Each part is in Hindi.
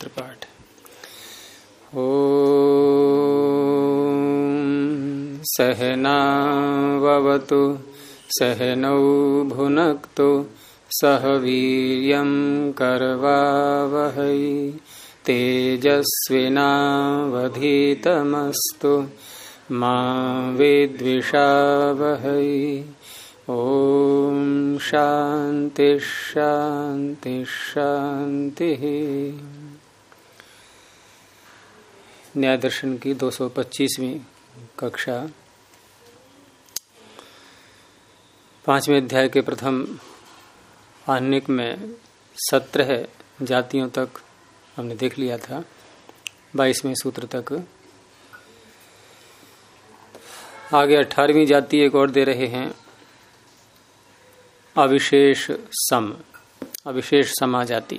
मंत्र पाठ। ओम सहनाववतु सहनौ भुनक्तु सह वीर्यं करवावहै तेजस्विनावधीतमस्तु मा विद्विषावहै। ओम शांति शांति शांति। न्याय दर्शन की 225वीं कक्षा 5वें अध्याय के प्रथम आह्निक में 17 जातियों तक हमने देख लिया था। 22वें सूत्र तक आगे 18वीं जाति एक और दे रहे हैं, अविशेष सम, अविशेष समा जाति।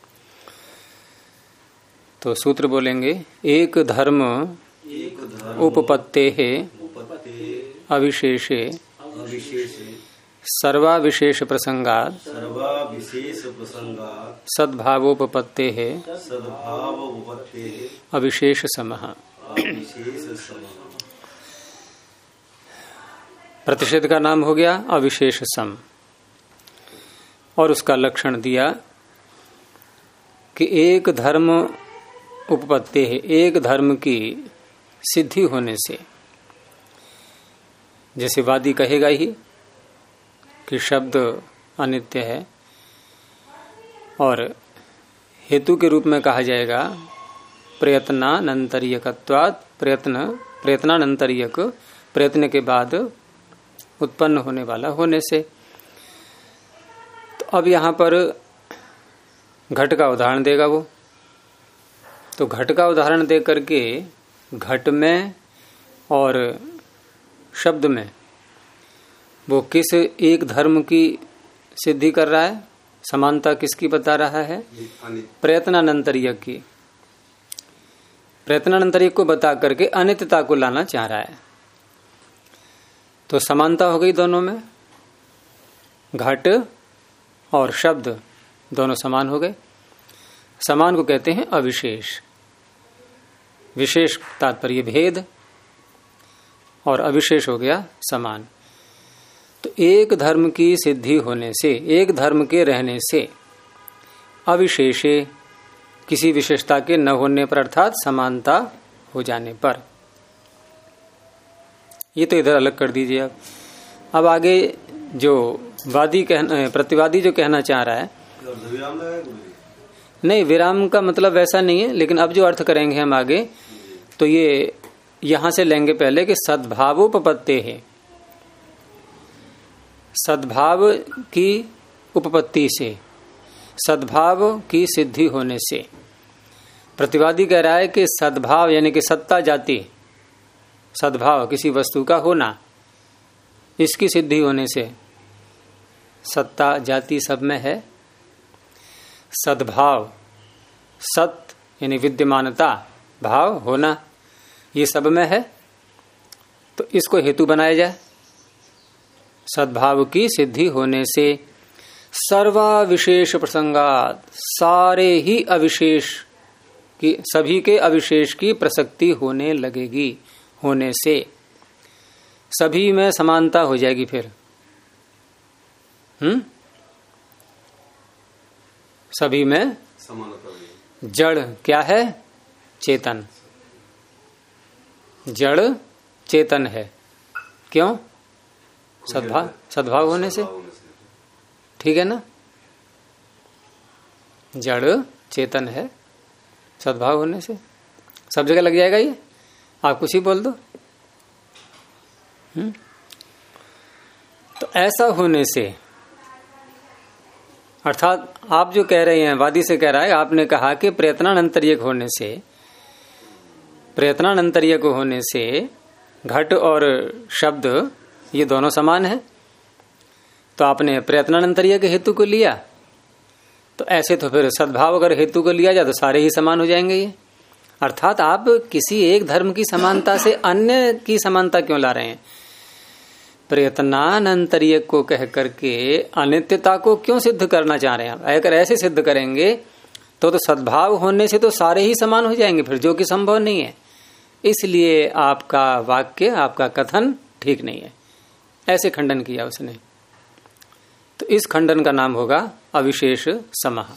तो सूत्र बोलेंगे, एक धर्म उपपत्तेः अविशेषे सर्वाविशेष प्रसंगात् सद्भावोपपत्तेः अविशेष समः। प्रतिषेध का नाम हो गया अविशेष सम, और उसका लक्षण दिया कि एक धर्म उपपत्ति है, एक धर्म की सिद्धि होने से, जैसे वादी कहेगा ही कि शब्द अनित्य है, और हेतु के रूप में कहा जाएगा प्रयत्नानंतर्यकत्वात्, प्रयत्नानंतर्यक, प्रयत्न के बाद उत्पन्न होने वाला होने से। तो अब यहां पर घट का उदाहरण देगा वो, तो घट का उदाहरण दे करके घट में और शब्द में वो किस एक धर्म की सिद्धि कर रहा है, समानता किसकी बता रहा है, प्रयत्नानंतर्यक की। प्रयत्नानंतर्यक को बता करके अनित्यता को लाना चाह रहा है। तो समानता हो गई दोनों में, घट और शब्द दोनों समान हो गए। समान को कहते हैं अविशेष, विशेष तात्पर्य भेद, और अविशेष हो गया समान। तो एक धर्म की सिद्धि होने से, एक धर्म के रहने से, अविशेषे किसी विशेषता के न होने पर, अर्थात समानता हो जाने पर। ये तो इधर अलग कर दीजिए। अब आगे जो वादी प्रतिवादी जो कहना चाह रहा है, नहीं विराम का मतलब वैसा नहीं है, लेकिन अब जो अर्थ करेंगे हम आगे, तो ये यहां से लेंगे पहले कि सद्भावोपपत्ति है, सद्भाव की उपपत्ति से, सद्भाव की सिद्धि होने से। प्रतिवादी कह रहा है कि सद्भाव यानी कि सत्ता जाति, सद्भाव किसी वस्तु का होना, इसकी सिद्धि होने से, सत्ता जाति सब में है। सद्भाव, सत यानी विद्यमानता, भाव होना, ये सब में है। तो इसको हेतु बनाया जाए। सद्भाव की सिद्धि होने से सर्वाविशेष प्रसंगात, सारे ही अविशेष की, सभी के अविशेष की प्रसक्ति होने लगेगी। होने से सभी में समानता हो जाएगी। फिर सभी में समानता। जड़ क्या है, चेतन। जड़ चेतन है, क्यों? सद्भाव, सद्भाव होने से, ठीक है ना। जड़ चेतन है, सद्भाव होने से सब जगह लग जाएगा। ये आप कुछ ही बोल दो। तो ऐसा होने से, अर्थात आप जो कह रहे हैं, वादी से कह रहा है, आपने कहा कि प्रयत्नानंतर्यक होने से, प्रयत्नानंतर्यक होने से घट और शब्द ये दोनों समान है। तो आपने प्रयत्नानंतर्यक हेतु को लिया, तो ऐसे तो फिर सद्भाव अगर हेतु को लिया जाए तो सारे ही समान हो जाएंगे। ये अर्थात आप किसी एक धर्म की समानता से अन्य की समानता क्यों ला रहे हैं? प्रयत्नानंतर्यक को कह करके अनित्यता को क्यों सिद्ध करना चाह रहे हैं? अगर ऐसे सिद्ध करेंगे तो सद्भाव होने से तो सारे ही समान हो जाएंगे फिर, जो कि संभव नहीं है। इसलिए आपका वाक्य, आपका कथन ठीक नहीं है। ऐसे खंडन किया उसने। तो इस खंडन का नाम होगा अविशेष समः।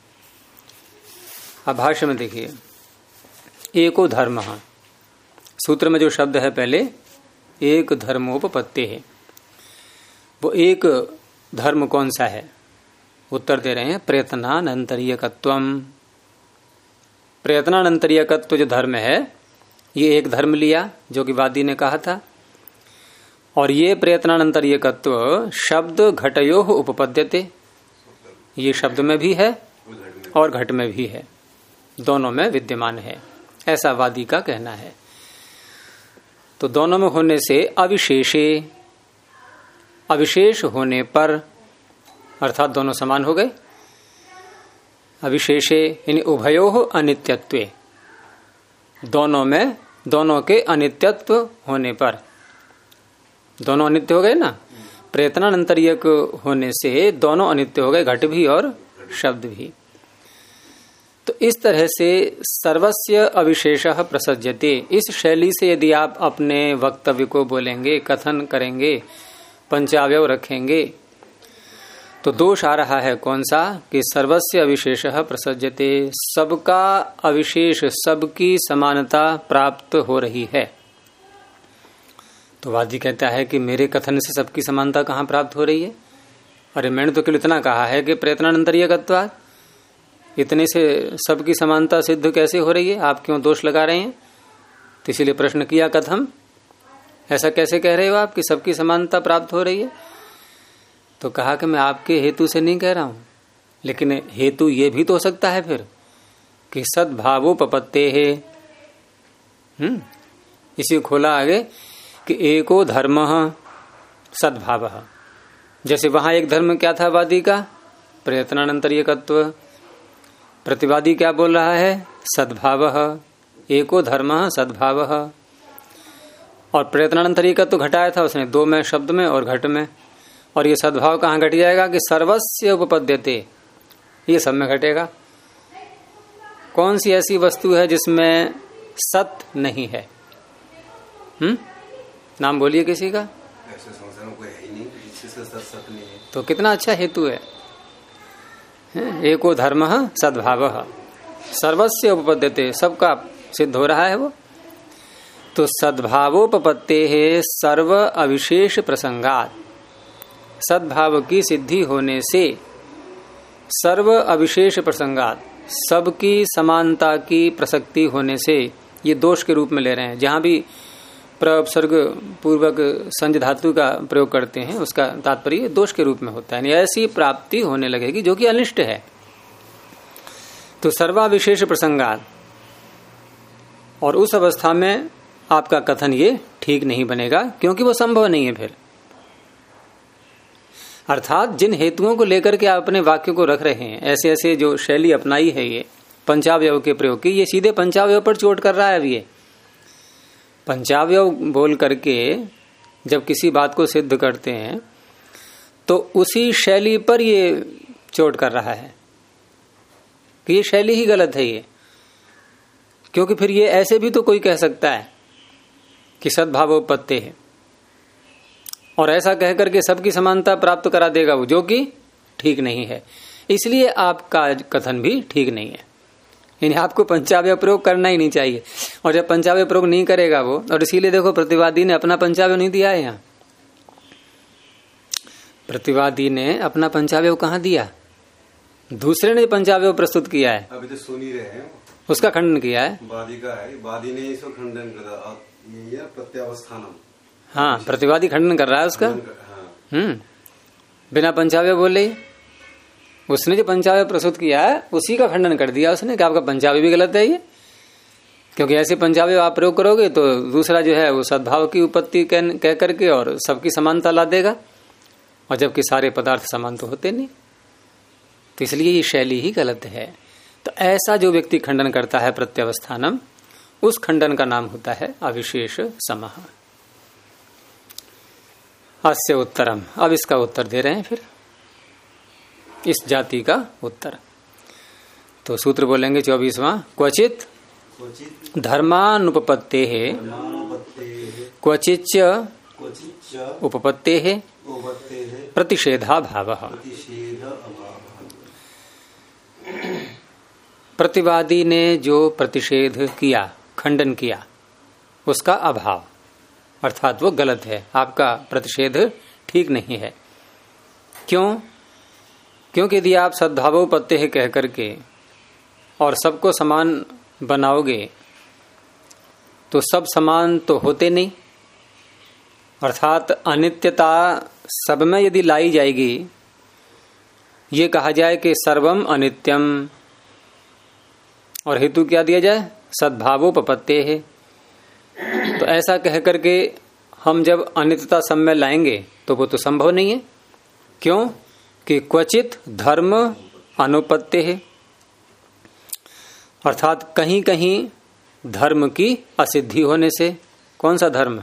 अब भाष्य में देखिए, एको धर्म, सूत्र में जो शब्द है पहले एक धर्मोपपत्ति है, वो एक धर्म कौन सा है? उत्तर दे रहे हैं प्रयत्नानंतरीयकत्वम। प्रयत्नानंतरीयकत्व जो धर्म है, ये एक धर्म लिया जो कि वादी ने कहा था। और ये प्रयत्नानंतरीयकत्व शब्द घटयो उपपद्यते, ये शब्द में भी है और घट में भी है, दोनों में विद्यमान है, ऐसा वादी का कहना है। तो दोनों में होने से अविशेषे, अविशेष होने पर, अर्थात दोनों समान हो गए। अविशेषे यानी उभयोः अनित्यत्वे, दोनों में, दोनों के अनित्यत्व होने पर, दोनों अनित्य हो गए ना। प्रयत्नानंतरीयक होने से दोनों अनित्य हो गए, घट भी और शब्द भी। तो इस तरह से सर्वस्य अविशेषः प्रसज्यते, इस शैली से यदि आप अपने वक्तव्य को बोलेंगे, कथन करेंगे, पंचावयव रखेंगे, तो दोष आ रहा है कौन सा? कि सर्वस्य अविशेषः प्रसज्यते, सबका अविशेष, सबकी समानता प्राप्त हो रही है। तो वादी कहता है कि मेरे कथन से सबकी समानता कहाँ प्राप्त हो रही है? अरे मैंने तो केवल इतना कहा है कि प्रयत्नानंतरीयकत्वात्, इतने से सबकी समानता सिद्ध कैसे हो रही है? आप क्यों दोष लगा रहे हैं? तो इसीलिए प्रश्न किया, कथम, ऐसा कैसे कह रहे हो आप कि सबकी समानता प्राप्त हो रही है? तो कहा कि मैं आपके हेतु से नहीं कह रहा हूं, लेकिन हेतु ये भी तो हो सकता है फिर कि सद्भावोपपत्ते है। इसी खोला आगे कि एको धर्म सद्भाव, जैसे वहां एक धर्म क्या था वादी का? प्रयत्नानंतरीयकत्व। प्रतिवादी क्या बोल रहा है? सद्भाव, एको धर्म सद्भाव। और प्रयत्नानंतरीयकत्व घटाया था उसने, दो में, शब्द में और घट में। और ये सद्भाव कहाँ घट जाएगा? कि सर्वस्य उपपद्यते, ये सब में घटेगा। कौन सी ऐसी वस्तु है जिसमें सत नहीं है? नाम बोलिए किसी का। ऐसे संसार में कोई है ही नहीं जिससे सत नहीं है। तो कितना अच्छा हेतु है। एको धर्म सद्भाव सर्वस्य उपपद्यते, सबका सिद्ध हो रहा है वो। तो सद्भावोपपत्ते है सर्व अविशेष प्रसंगात, सद्भाव की सिद्धि होने से, सर्व अविशेष प्रसंगात, सबकी समानता की प्रसक्ति होने से, ये दोष के रूप में ले रहे हैं। जहां भी प्रउपसर्ग पूर्वक संज धातु का प्रयोग करते हैं उसका तात्पर्य दोष के रूप में होता है, ऐसी प्राप्ति होने लगेगी जो कि अनिष्ट है। तो सर्वाविशेष प्रसंगात, और उस अवस्था में आपका कथन ये ठीक नहीं बनेगा, क्योंकि वो संभव नहीं है फिर। अर्थात जिन हेतुओं को लेकर के आप अपने वाक्य को रख रहे हैं, ऐसे ऐसे जो शैली अपनाई है ये पंचावयव के प्रयोग की, ये सीधे पंचावयव पर चोट कर रहा है। अब ये पंचावयव बोल करके जब किसी बात को सिद्ध करते हैं तो उसी शैली पर ये चोट कर रहा है कि ये शैली ही गलत है ये। क्योंकि फिर ये ऐसे भी तो कोई कह सकता है कि सद्भावोपत्ति है, और ऐसा कह करके सबकी समानता प्राप्त करा देगा वो, जो कि ठीक नहीं है। इसलिए आपका कथन भी ठीक नहीं है, यानी आपको पंचावयव प्रयोग करना ही नहीं चाहिए। और जब पंचावयव प्रयोग नहीं करेगा वो, और इसीलिए देखो प्रतिवादी ने अपना पंचावयव नहीं दिया है। यहाँ प्रतिवादी ने अपना पंचावयव कहाँ दिया? दूसरे ने पंचावयव प्रस्तुत किया है, अभी तो सुन ही रहे हैं, उसका खंडन किया है। वादी का है, वादी ने इसको खंडन करा, ये प्रत्यावस्थानम। हाँ, प्रतिवादी खंडन कर रहा है उसका। बिना पंचावयव बोले उसने जो पंचावयव प्रस्तुत किया है उसी का खंडन कर दिया उसने कि आपका पंचावयव भी गलत है ये, क्योंकि ऐसे पंचावयव आप प्रयोग करोगे तो दूसरा जो है वो सद्भाव की उत्पत्ति कह करके और सबकी समानता ला देगा, और जबकि सारे पदार्थ समान तो होते नहीं। तो इसलिए ये शैली ही गलत है। तो ऐसा जो व्यक्ति खंडन करता है प्रत्यावस्थानम, उस खंडन का नाम होता है अविशेष समः। अस्य उत्तरम, अब इसका उत्तर दे रहे हैं फिर, इस जाति का उत्तर। है। तो सूत्र बोलेंगे 24वां, क्वचित क्वचित धर्मानुपपत्ते है, धर्मानुपत्तेः क्वचिच्च क्वचिच्च उपपत्ते है, उपपत्तेः प्रतिषेधा भाव। प्रतिषेध अभावः। प्रतिवादी ने जो प्रतिषेध किया, खंडन किया, उसका अभाव, अर्थात वो गलत है, आपका प्रतिषेध ठीक नहीं है। क्यों? क्योंकि यदि आप सद्भावोपत्ति है कह करके और सबको समान बनाओगे तो सब समान तो होते नहीं, अर्थात अनित्यता सब में यदि लाई जाएगी, ये कहा जाए कि सर्वम अनित्यम, और हेतु क्या दिया जाए, सद्भावोपपत्ते है, तो ऐसा कह करके हम जब अनित्यता सब में लाएंगे तो वो तो संभव नहीं है। क्यों? कि क्वचित धर्म अनुपत्ति है, अर्थात कहीं कहीं धर्म की असिद्धि होने से। कौन सा धर्म?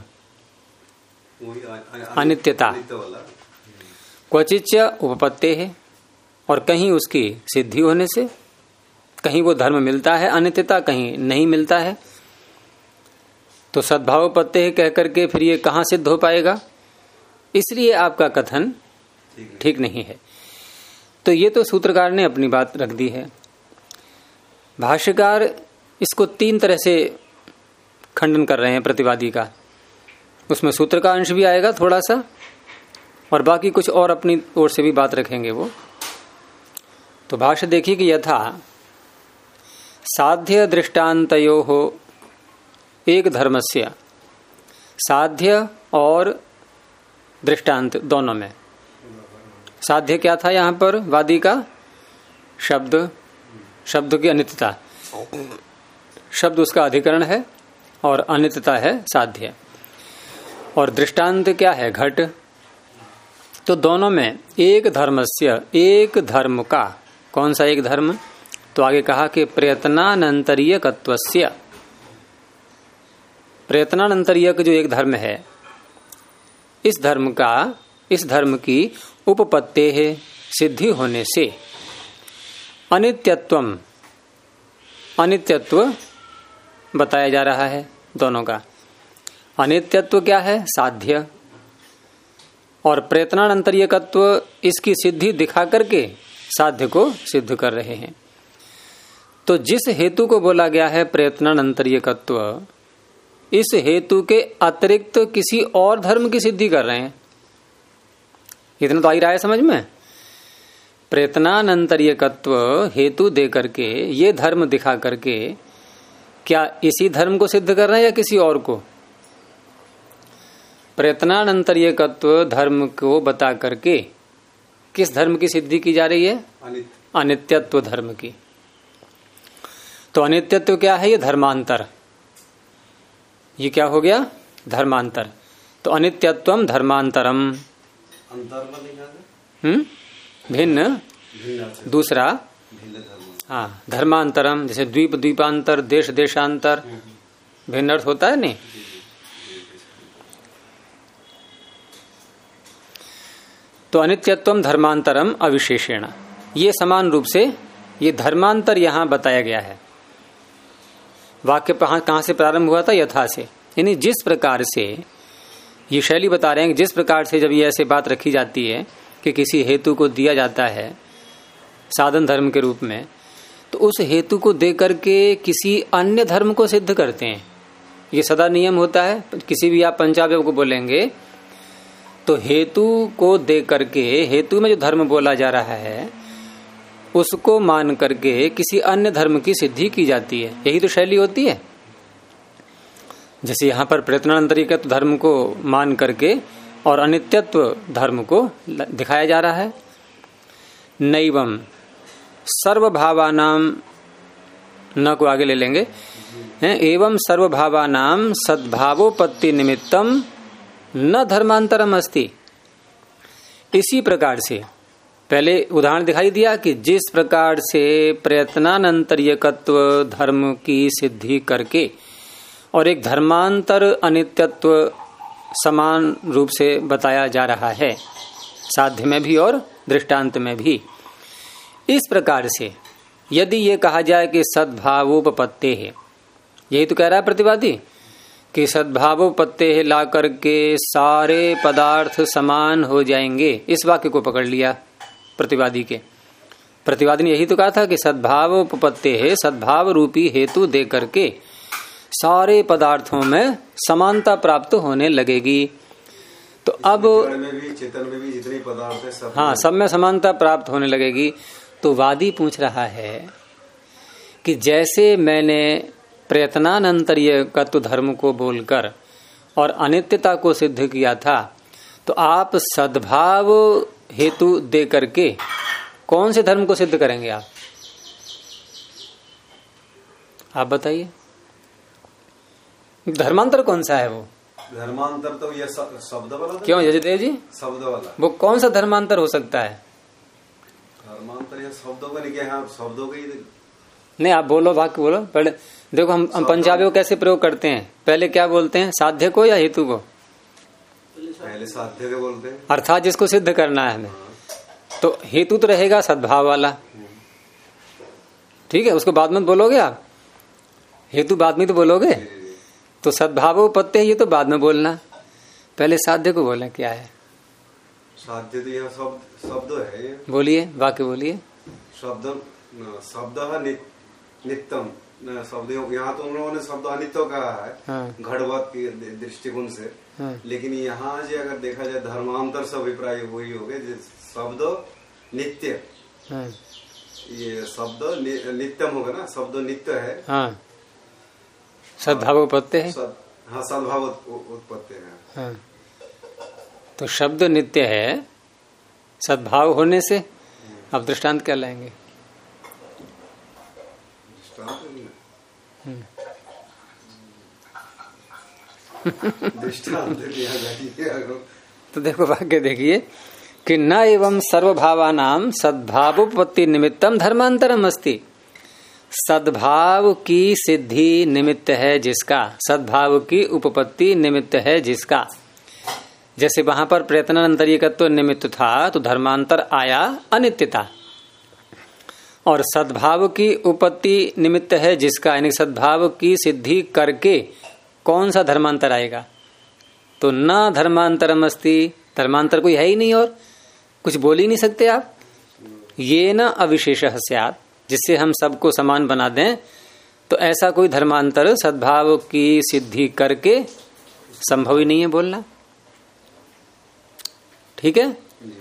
अनित्यता। क्वचित उपपत्ति है, और कहीं उसकी सिद्धि होने से, कहीं वो धर्म मिलता है अनित्यता, कहीं नहीं मिलता है। तो सद्भावोपत्ति है कह करके फिर ये कहाँ सिद्ध हो पाएगा? इसलिए आपका कथन ठीक नहीं है। तो ये तो सूत्रकार ने अपनी बात रख दी है। भाष्यकार इसको तीन तरह से खंडन कर रहे हैं प्रतिवादी का। उसमें सूत्र का अंश भी आएगा थोड़ा सा, और बाकी कुछ और अपनी ओर से भी बात रखेंगे वो। तो भाष्य देखिए कि यथा साध्य दृष्टान्तयोः एक धर्मस्य, साध्य और दृष्टांत दोनों में। साध्य क्या था यहां पर वादी का? शब्द, शब्द की अनित्यता, शब्द उसका अधिकरण है और अनित्यता है साध्य। और दृष्टांत क्या है? घट। तो दोनों में एक धर्मस्य, एक धर्म का। कौन सा एक धर्म? तो आगे कहा कि प्रयत्नानंतरीयकत्वस्य, प्रयत्नानंतरीयक जो एक धर्म है, इस धर्म का, इस धर्म की उपपत्ति है, सिद्धि होने से अनित्यत्वम, अनित्यत्व बताया जा रहा है दोनों का। अनित्यत्व क्या है? साध्य। और प्रयत्नानंतरीयकत्व इसकी सिद्धि दिखा करके साध्य को सिद्ध कर रहे हैं। तो जिस हेतु को बोला गया है प्रयत्नानंतरीयकत्व, इस हेतु के अतिरिक्त किसी और धर्म की सिद्धि कर रहे हैं। इतना तो आ ही रहा है समझ में। प्रयत्नानंतरीयकत्व हेतु दे करके, ये धर्म दिखा करके, क्या इसी धर्म को सिद्ध कर रहे हैं या किसी और को? प्रयत्नानंतरीयकत्व धर्म को बता करके किस धर्म की सिद्धि की जा रही है? अनित्यत्व धर्म की। तो अनित्यत्व क्या है? ये धर्मांतर। ये क्या हो गया? धर्मांतर। तो अनित्यत्वम धर्मांतरम, भिन्न, दूसरा, हाँ, धर्मांतरम। जैसे द्वीप द्वीपांतर, देश देशांतर, भिन्न अर्थ होता है नहीं। तो अनित्यत्वम धर्मांतरम अविशेषेण, ये समान रूप से ये धर्मांतर यहां बताया गया है। वाक्य कहां से प्रारंभ हुआ था? यथा से, यानी जिस प्रकार से ये शैली बता रहे हैं कि जिस प्रकार से जब ये ऐसे बात रखी जाती है कि किसी हेतु को दिया जाता है साधन धर्म के रूप में, तो उस हेतु को दे करके किसी अन्य धर्म को सिद्ध करते हैं। ये सदा नियम होता है। किसी भी आप पंचावय को बोलेंगे तो हेतु को दे करके, हेतु में जो धर्म बोला जा रहा है उसको मान करके किसी अन्य धर्म की सिद्धि की जाती है। यही तो शैली होती है। जैसे यहाँ पर प्रयत्नानंतरीयकत्व धर्म को मान करके और अनित्यत्व धर्म को दिखाया जा रहा है। नैवम सर्वभावानाम, न को आगे ले लेंगे, एवं सर्वभावानाम सद्भावोपत्ति निमित्तम न धर्मांतरम अस्ति। इसी प्रकार से पहले उदाहरण दिखाई दिया कि जिस प्रकार से प्रयत्नानंतरीयकत्व धर्म की सिद्धि करके और एक धर्मांतर अनित्यत्व समान रूप से बताया जा रहा है, साध्य में भी और दृष्टांत में भी। इस प्रकार से यदि ये कहा जाए कि सद्भावोपपत्ते है, यही तो कह रहा है प्रतिवादी कि सद्भावोपत्ते है ला करके सारे पदार्थ समान हो जाएंगे। इस वाक्य को पकड़ लिया प्रतिवादी के। प्रतिवादी ने यही तो कहा था कि सद्भावोपपत्ते है, सद्भाव रूपी हेतु दे करके सारे पदार्थों में समानता प्राप्त होने लगेगी। तो अब में भी चेतन में भी जितने पदार्थ है सब, हाँ, सब में समानता प्राप्त होने लगेगी। तो वादी पूछ रहा है कि जैसे मैंने प्रयत्नानंतरीय तत्व धर्म को बोलकर और अनित्यता को सिद्ध किया था, तो आप सद्भाव हेतु दे करके कौन से धर्म को सिद्ध करेंगे आप बताइए। धर्मांतर कौन सा है वो? धर्मांतर तो ये शब्द वाला। क्यों यजदेव जी? शब्द वाला। वो कौन सा धर्मांतर हो सकता है? धर्मांतर ये शब्दों का नहीं क्या? हाँ, शब्दों का ही नहीं, आप बोलो, वाक्य बोलो पहले। देखो हम पंजाबी को कैसे प्रयोग करते हैं, पहले क्या बोलते हैं, साध्य को या हेतु को? पहले साध्य को बोलते हैं, अर्थात जिसको सिद्ध करना है हमें। तो हेतु तो रहेगा सद्भाव वाला, ठीक है, उसको बाद में बोलोगे आप, हेतु बाद में तो बोलोगे। तो सद्भावोपत्ति है, ये तो बाद में बोलना, पहले साध्य को बोलना क्या है। साध्य तो यह शब्द है ये। बोलिए, वाक्य बोलिए। शब्द नित्यम शब्द, यहाँ तो उन्होंने शब्द अनित्य कहा है। हाँ। घड़वत की दृष्टिकोण से। हाँ। लेकिन यहाँ जो अगर देखा जाए धर्मांतर से अभिप्राय वही हो गए, शब्द नित्य। हाँ। ये शब्द नित्यम होगा ना, शब्द नित्य है। हाँ। सद्भाव उत्पत्ति है। हाँ, सद्भाव उत्पत्ति है। हाँ। तो शब्द नित्य है सद्भाव होने से। अब दृष्टांत क्या लाएंगे? दृष्टांत तो देखो वाक्य देखिए कि न एवं सर्वभावानां सद्भावोपपत्ति निमित्तम धर्मांतरम अस्ति। सद्भाव की सिद्धि निमित्त है जिसका, सद्भाव की उपपत्ति निमित्त है जिसका। जैसे वहां पर प्रयत्नांतरिकत्व निमित्त था तो धर्मांतर आया अनित्यता, और सद्भाव की उपपत्ति निमित्त है जिसका, यानी सद्भाव की सिद्धि करके कौन सा धर्मांतर आएगा। तो न धर्मांतरम अस्ति, धर्मांतर कोई है ही नहीं और कुछ बोल ही नहीं सकते आप। ये न अविशेषः स्यात्, जिससे हम सबको समान बना दें, तो ऐसा कोई धर्मांतर सद्भाव की सिद्धि करके संभव ही नहीं है बोलना, ठीक है।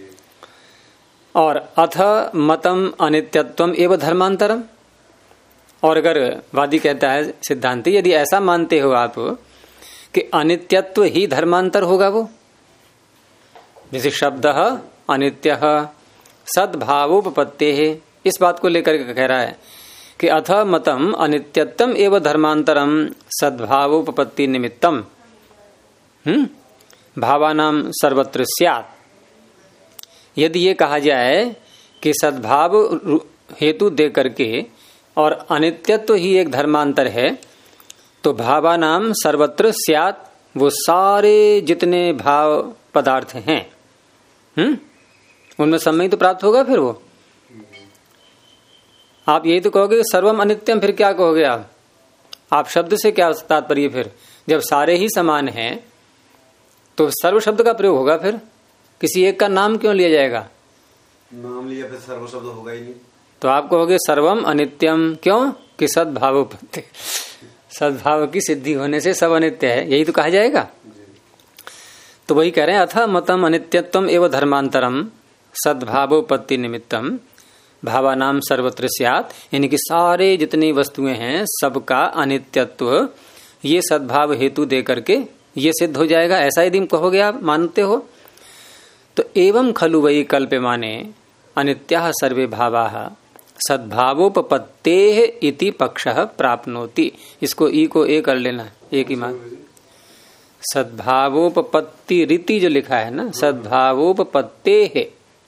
और अथ मतम अनित्यत्वम एवं धर्मांतरम, और अगर वादी कहता है सिद्धांति यदि ऐसा मानते हो आप कि अनित्यत्व ही धर्मांतर होगा, वो जैसे शब्द अनित्य सद्भावोपपत्ते है, इस बात को लेकर के कह रहा है कि अथ मतम अनित्यत्वम एवं धर्मांतरम सद्भावोपपत्ति निमित्तम भावानां सर्वत्र स्यात्। यदि ये कहा जाए कि सद्भाव हेतु दे करके और अनित्यत्व ही एक धर्मांतर है, तो भावानां सर्वत्र स्यात्, वो सारे जितने भाव पदार्थ हैं उनमें सम्यक तो प्राप्त होगा। फिर वो आप यही तो कहोगे सर्वम अनित्यम, फिर क्या कहोगे आप शब्द से क्या तात्पर्य? फिर जब सारे ही समान हैं तो सर्व शब्द का प्रयोग होगा, फिर किसी एक का नाम क्यों लिया जाएगा? नाम लिया फिर सर्व शब्द होगा ही नहीं। तो आप कहोगे सर्वम अनित्यम, क्यों कि सद्भावोपत्ति, सद्भाव की सिद्धि होने से सब अनित्य है, यही तो कहा जाएगा। तो वही कह रहे हैं अथ मतम अनित्यत्वम एवं धर्मांतरम सद्भावोपत्ति निमित्तम भावानां सर्वत्र स्यात्, यानी कि सारे जितनी वस्तुएं हैं सबका अनित्यत्व ये सद्भाव हेतु दे करके ये सिद्ध हो जाएगा, ऐसा यदि कहोगे आप, मानते हो तो एवं खलु वही कल्प्यमाने अनित्याः सर्वे भावाः सद्भावोपपत्तेः इति पक्षः प्राप्नोति। इसको ई को ए कर लेना, एक ही मान। सद्भावोपपत्ति रीति जो लिखा है ना, सद्भावोपपत्तेः,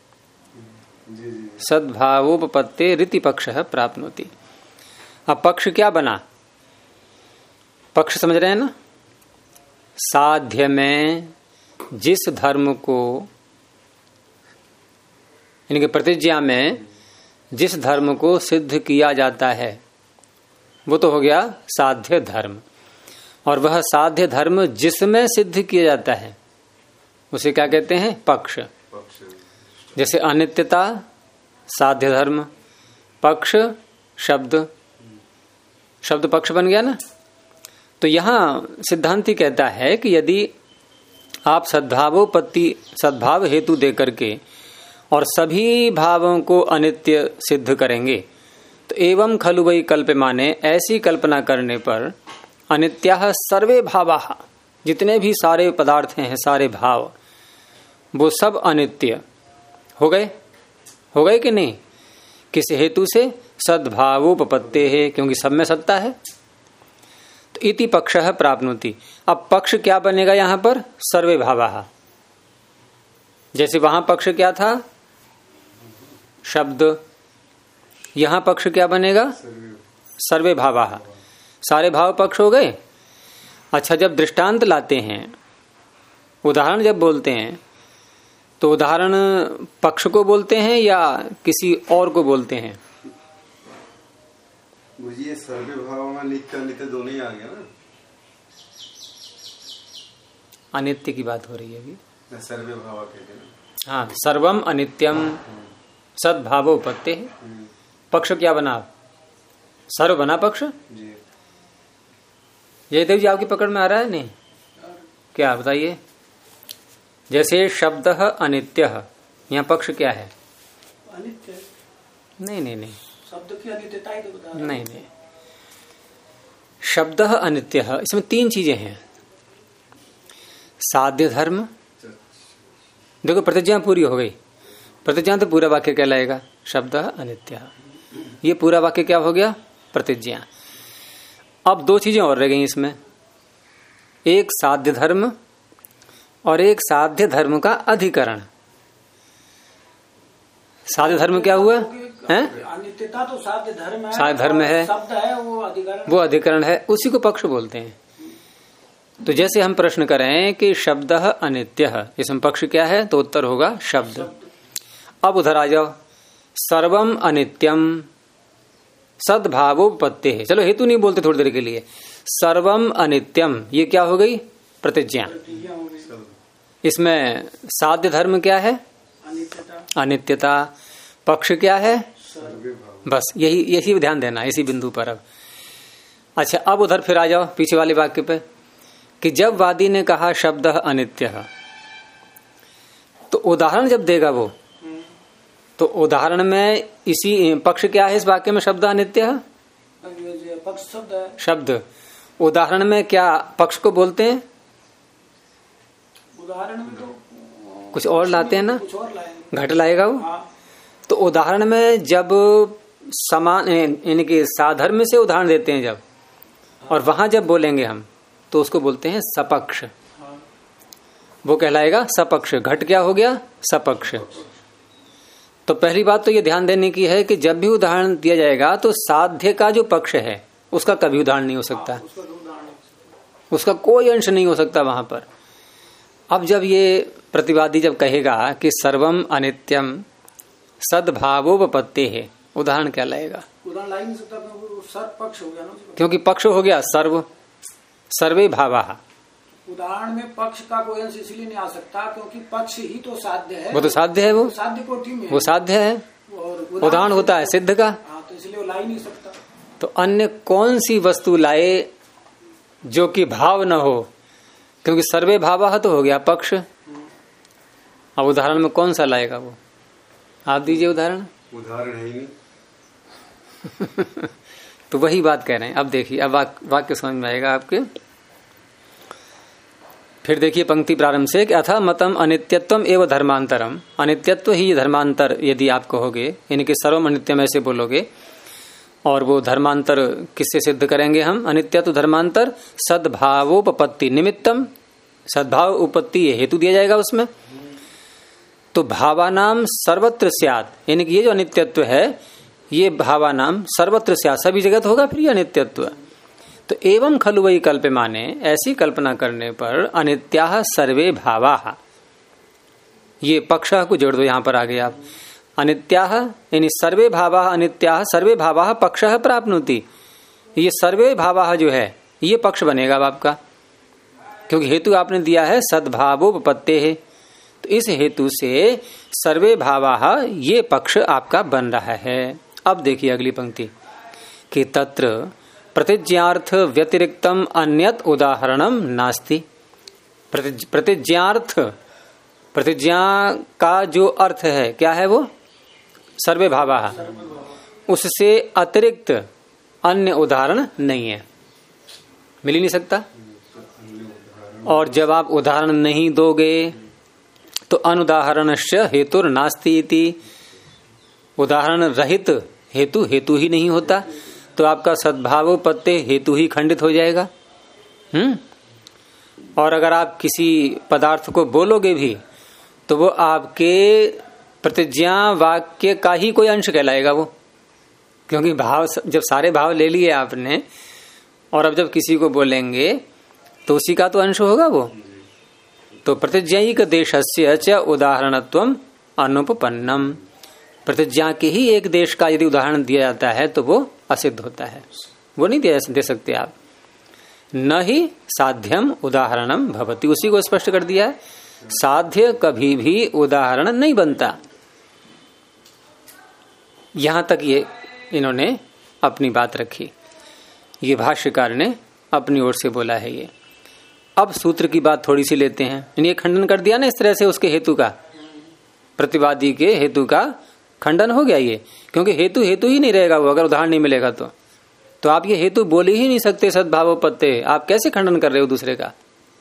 सद्भावोपपत्ते रीति पक्षः प्राप्नोति। अब पक्ष क्या बना? पक्ष समझ रहे हैं ना? साध्य में जिस धर्म को, यानी कि प्रतिज्ञा में जिस धर्म को सिद्ध किया जाता है वो तो हो गया साध्य धर्म, और वह साध्य धर्म जिसमें सिद्ध किया जाता है उसे क्या कहते हैं? पक्ष। जैसे अनित्यता साध्य धर्म, पक्ष शब्द, शब्द पक्ष बन गया ना। तो यहां सिद्धांति कहता है कि यदि आप सद्भावोपत्ति, सद्भाव हेतु देकर के और सभी भावों को अनित्य सिद्ध करेंगे तो एवं खलु वै कल्प्यमाने, ऐसी कल्पना करने पर अनित्याः सर्वे भावाः, जितने भी सारे पदार्थ हैं, सारे भाव, वो सब अनित्य हो गए। हो गए कि नहीं? किस हेतु से? सद्भावोपपत्ते है, क्योंकि सब में सत्ता है। तो इति पक्षः प्राप्नोति। अब पक्ष क्या बनेगा यहां पर? सर्वे भावाः। जैसे वहां पक्ष क्या था? शब्द। यहां पक्ष क्या बनेगा? सर्वे भावाः। सारे भाव पक्ष हो गए। अच्छा, जब दृष्टांत लाते हैं, उदाहरण जब बोलते हैं, तो उदाहरण पक्ष को बोलते हैं या किसी और को बोलते हैं? मुझे सर्वे भाव में नित्य अनित्य दोनों ही आ गया ना। अनित्य की बात हो रही है अभी। सर्वे भाव कहते हैं। हाँ, सर्वम अनित्यम सद्भावोपत्ते। पक्ष क्या बना? सर्व बना पक्ष। जयदेव जी आपकी पकड़ में आ रहा है? नहीं, क्या बताइए? जैसे शब्द अनित्य, यहाँ पक्ष क्या है? अनित्य। नहीं नहीं नहीं, शब्द की अनित्यता ही तो बता रहा है। नहीं नहीं, शब्द अनित्य, इसमें तीन चीजें हैं। साध्य धर्म, देखो प्रतिज्ञा पूरी हो गई, प्रतिज्ञा तो पूरा वाक्य कहलाएगा। शब्द अनित्य, ये पूरा वाक्य क्या हो गया? प्रतिज्ञा। अब दो चीजें और रह गई इसमें, एक साध्य धर्म और एक साध्य धर्म का अधिकरण। साध्य धर्म क्या हुआ है? अनित्यता तो साध्य धर्म है, साध्य धर्म है, शब्द है वो अधिकरण, वो अधिकरण है, उसी को पक्ष बोलते हैं। तो जैसे हम प्रश्न करें कि शब्द अनित्य, इसमें पक्ष क्या है? तो उत्तर होगा शब्द। अब उधर आ जाओ, सर्वम अनित्यम सद्भावोपत्ते है। चलो हेतु नहीं बोलते थोड़ी देर के लिए। सर्वम अनित्यम, ये क्या हो गई? प्रतिज्ञा। इसमें साध्य धर्म क्या है? अनित्यता। पक्ष क्या है? बस यही ध्यान देना, इसी बिंदु पर। अब अच्छा, अब उधर फिर आ जाओ पीछे वाले वाक्य पे कि जब वादी ने कहा शब्द अनित्य, तो उदाहरण जब देगा वो, तो उदाहरण में इसी पक्ष क्या है? इस वाक्य में शब्द अनित्य, पक्ष शब्द है। शब्द उदाहरण में क्या पक्ष को बोलते हैं? उदाहरण में तो कुछ और लाते हैं ना, कुछ और लाएंगे, घट लाएगा वो। हाँ। तो उदाहरण में जब समान यानी कि साधर्म से उदाहरण देते हैं जब, और वहां जब बोलेंगे हम, तो उसको बोलते हैं सपक्ष। वो कहलाएगा सपक्ष। घट क्या हो गया? सपक्ष। तो पहली बात तो ये ध्यान देने की है कि जब भी उदाहरण दिया जाएगा तो साध्य का जो पक्ष है उसका कभी उदाहरण नहीं हो सकता, उसका कोई अंश नहीं हो सकता वहां पर। अब जब ये प्रतिवादी जब कहेगा कि सर्वम अनित्यम सद्भावोपत्ते है, उदाहरण क्या लाएगा? उदाहरण ला ही नहीं सकता, सर्व पक्ष हो गया ना, क्योंकि पक्ष हो गया सर्व, सर्वे भावाः। उदाहरण में पक्ष का कोई अंश इसलिए नहीं आ सकता क्योंकि पक्ष ही तो साध्य है। वो तो साध्य है, वो साध्य कोटि में वो साध्य है, और उदाहरण होता है सिद्ध का। हाँ, तो इसलिए वो ला ही नहीं सकता। तो अन्य कौन सी वस्तु लाए जो कि भाव न हो? क्योंकि सर्वे भावाः तो हो गया पक्ष। अब उदाहरण में कौन सा लाएगा वो? आप दीजिए उदाहरण। उदाहरण है ही नहीं। तो वही बात कह रहे हैं। अब देखिए, अब वाक्य समझ में आएगा आपके। फिर देखिए पंक्ति प्रारंभ से कि अथा मतम अनित्यत्वम एवं धर्मांतरम। अनित्यत्व ही धर्मांतर यदि आप कहोगे, यानी कि सर्वम अनित्यम ऐसे बोलोगे, और वो धर्मांतर किससे सिद्ध करेंगे हम? अनित्यत्व धर्मांतर सद्भावोपपत्ति निमित्तम। सद्भाव उपपत्ति ये हेतु दिया जाएगा उसमें। तो भावानाम सर्वत्र स्यात्, यानी कि ये जो अनित्यत्व है ये भावानाम सर्वत्र स्यात्, सभी जगत होगा फिर ये अनित्यत्व। तो एवं खलु वै कल्प्यमाने, ऐसी कल्पना करने पर अनित्याः सर्वे भावाः, ये पक्ष को जोड़ दो यहां पर आगे आप। अनित्याः, यानी सर्वे भावाः अनित्याः सर्वे भावाः पक्षः प्राप्नोति। ये सर्वे भावाः जो है ये पक्ष बनेगा आपका, क्योंकि हेतु आपने दिया है सद्भावोपपत्ते है, तो इस हेतु से सर्वे भावाः ये पक्ष आपका बन रहा है। अब देखिए अगली पंक्ति कि तत्र प्रतिज्ञार्थ व्यतिरिक्तम अन्यत उदाहरणम नास्ति। प्रतिज्ञार्थ, प्रतिज्ञा का जो अर्थ है क्या है वो सर्वे भावाः, उससे अतिरिक्त अन्य उदाहरण नहीं है, मिल ही नहीं सकता। और जब आप उदाहरण नहीं दोगे तो अनुदाहरणस्य हेतुर नास्ति इति, उदाहरण रहित हेतु हेतु ही नहीं होता, तो आपका सद्भावोपत्ते हेतु ही खंडित हो जाएगा। और अगर आप किसी पदार्थ को बोलोगे भी तो वो आपके प्रतिज्ञा वाक्य का ही कोई अंश कहलाएगा वो, क्योंकि भाव जब सारे भाव ले लिए आपने और अब जब किसी को बोलेंगे तो उसी का तो अंश होगा वो। तो प्रतिज्ञायिक देशस्य च उदाहरणत्वम अनुपपन्नम, प्रतिज्ञा के ही एक देश का यदि उदाहरण दिया जाता है तो वो असिद्ध होता है, वो नहीं दे सकते आप। न ही साध्यम उदाहरणम भवति, उसी को स्पष्ट कर दिया है, साध्य कभी भी उदाहरण नहीं बनता। यहां तक ये इन्होंने अपनी बात रखी, ये भाष्यकार ने अपनी ओर से बोला है ये। अब सूत्र की बात थोड़ी सी लेते हैं। ये खंडन कर दिया ना इस तरह से उसके हेतु का, प्रतिवादी के हेतु का खंडन हो गया ये, क्योंकि हेतु हेतु ही नहीं रहेगा वो अगर उदाहरण नहीं मिलेगा तो आप ये हेतु बोल ही नहीं सकते सद्भावोपत्ते, आप कैसे खंडन कर रहे हो दूसरे का।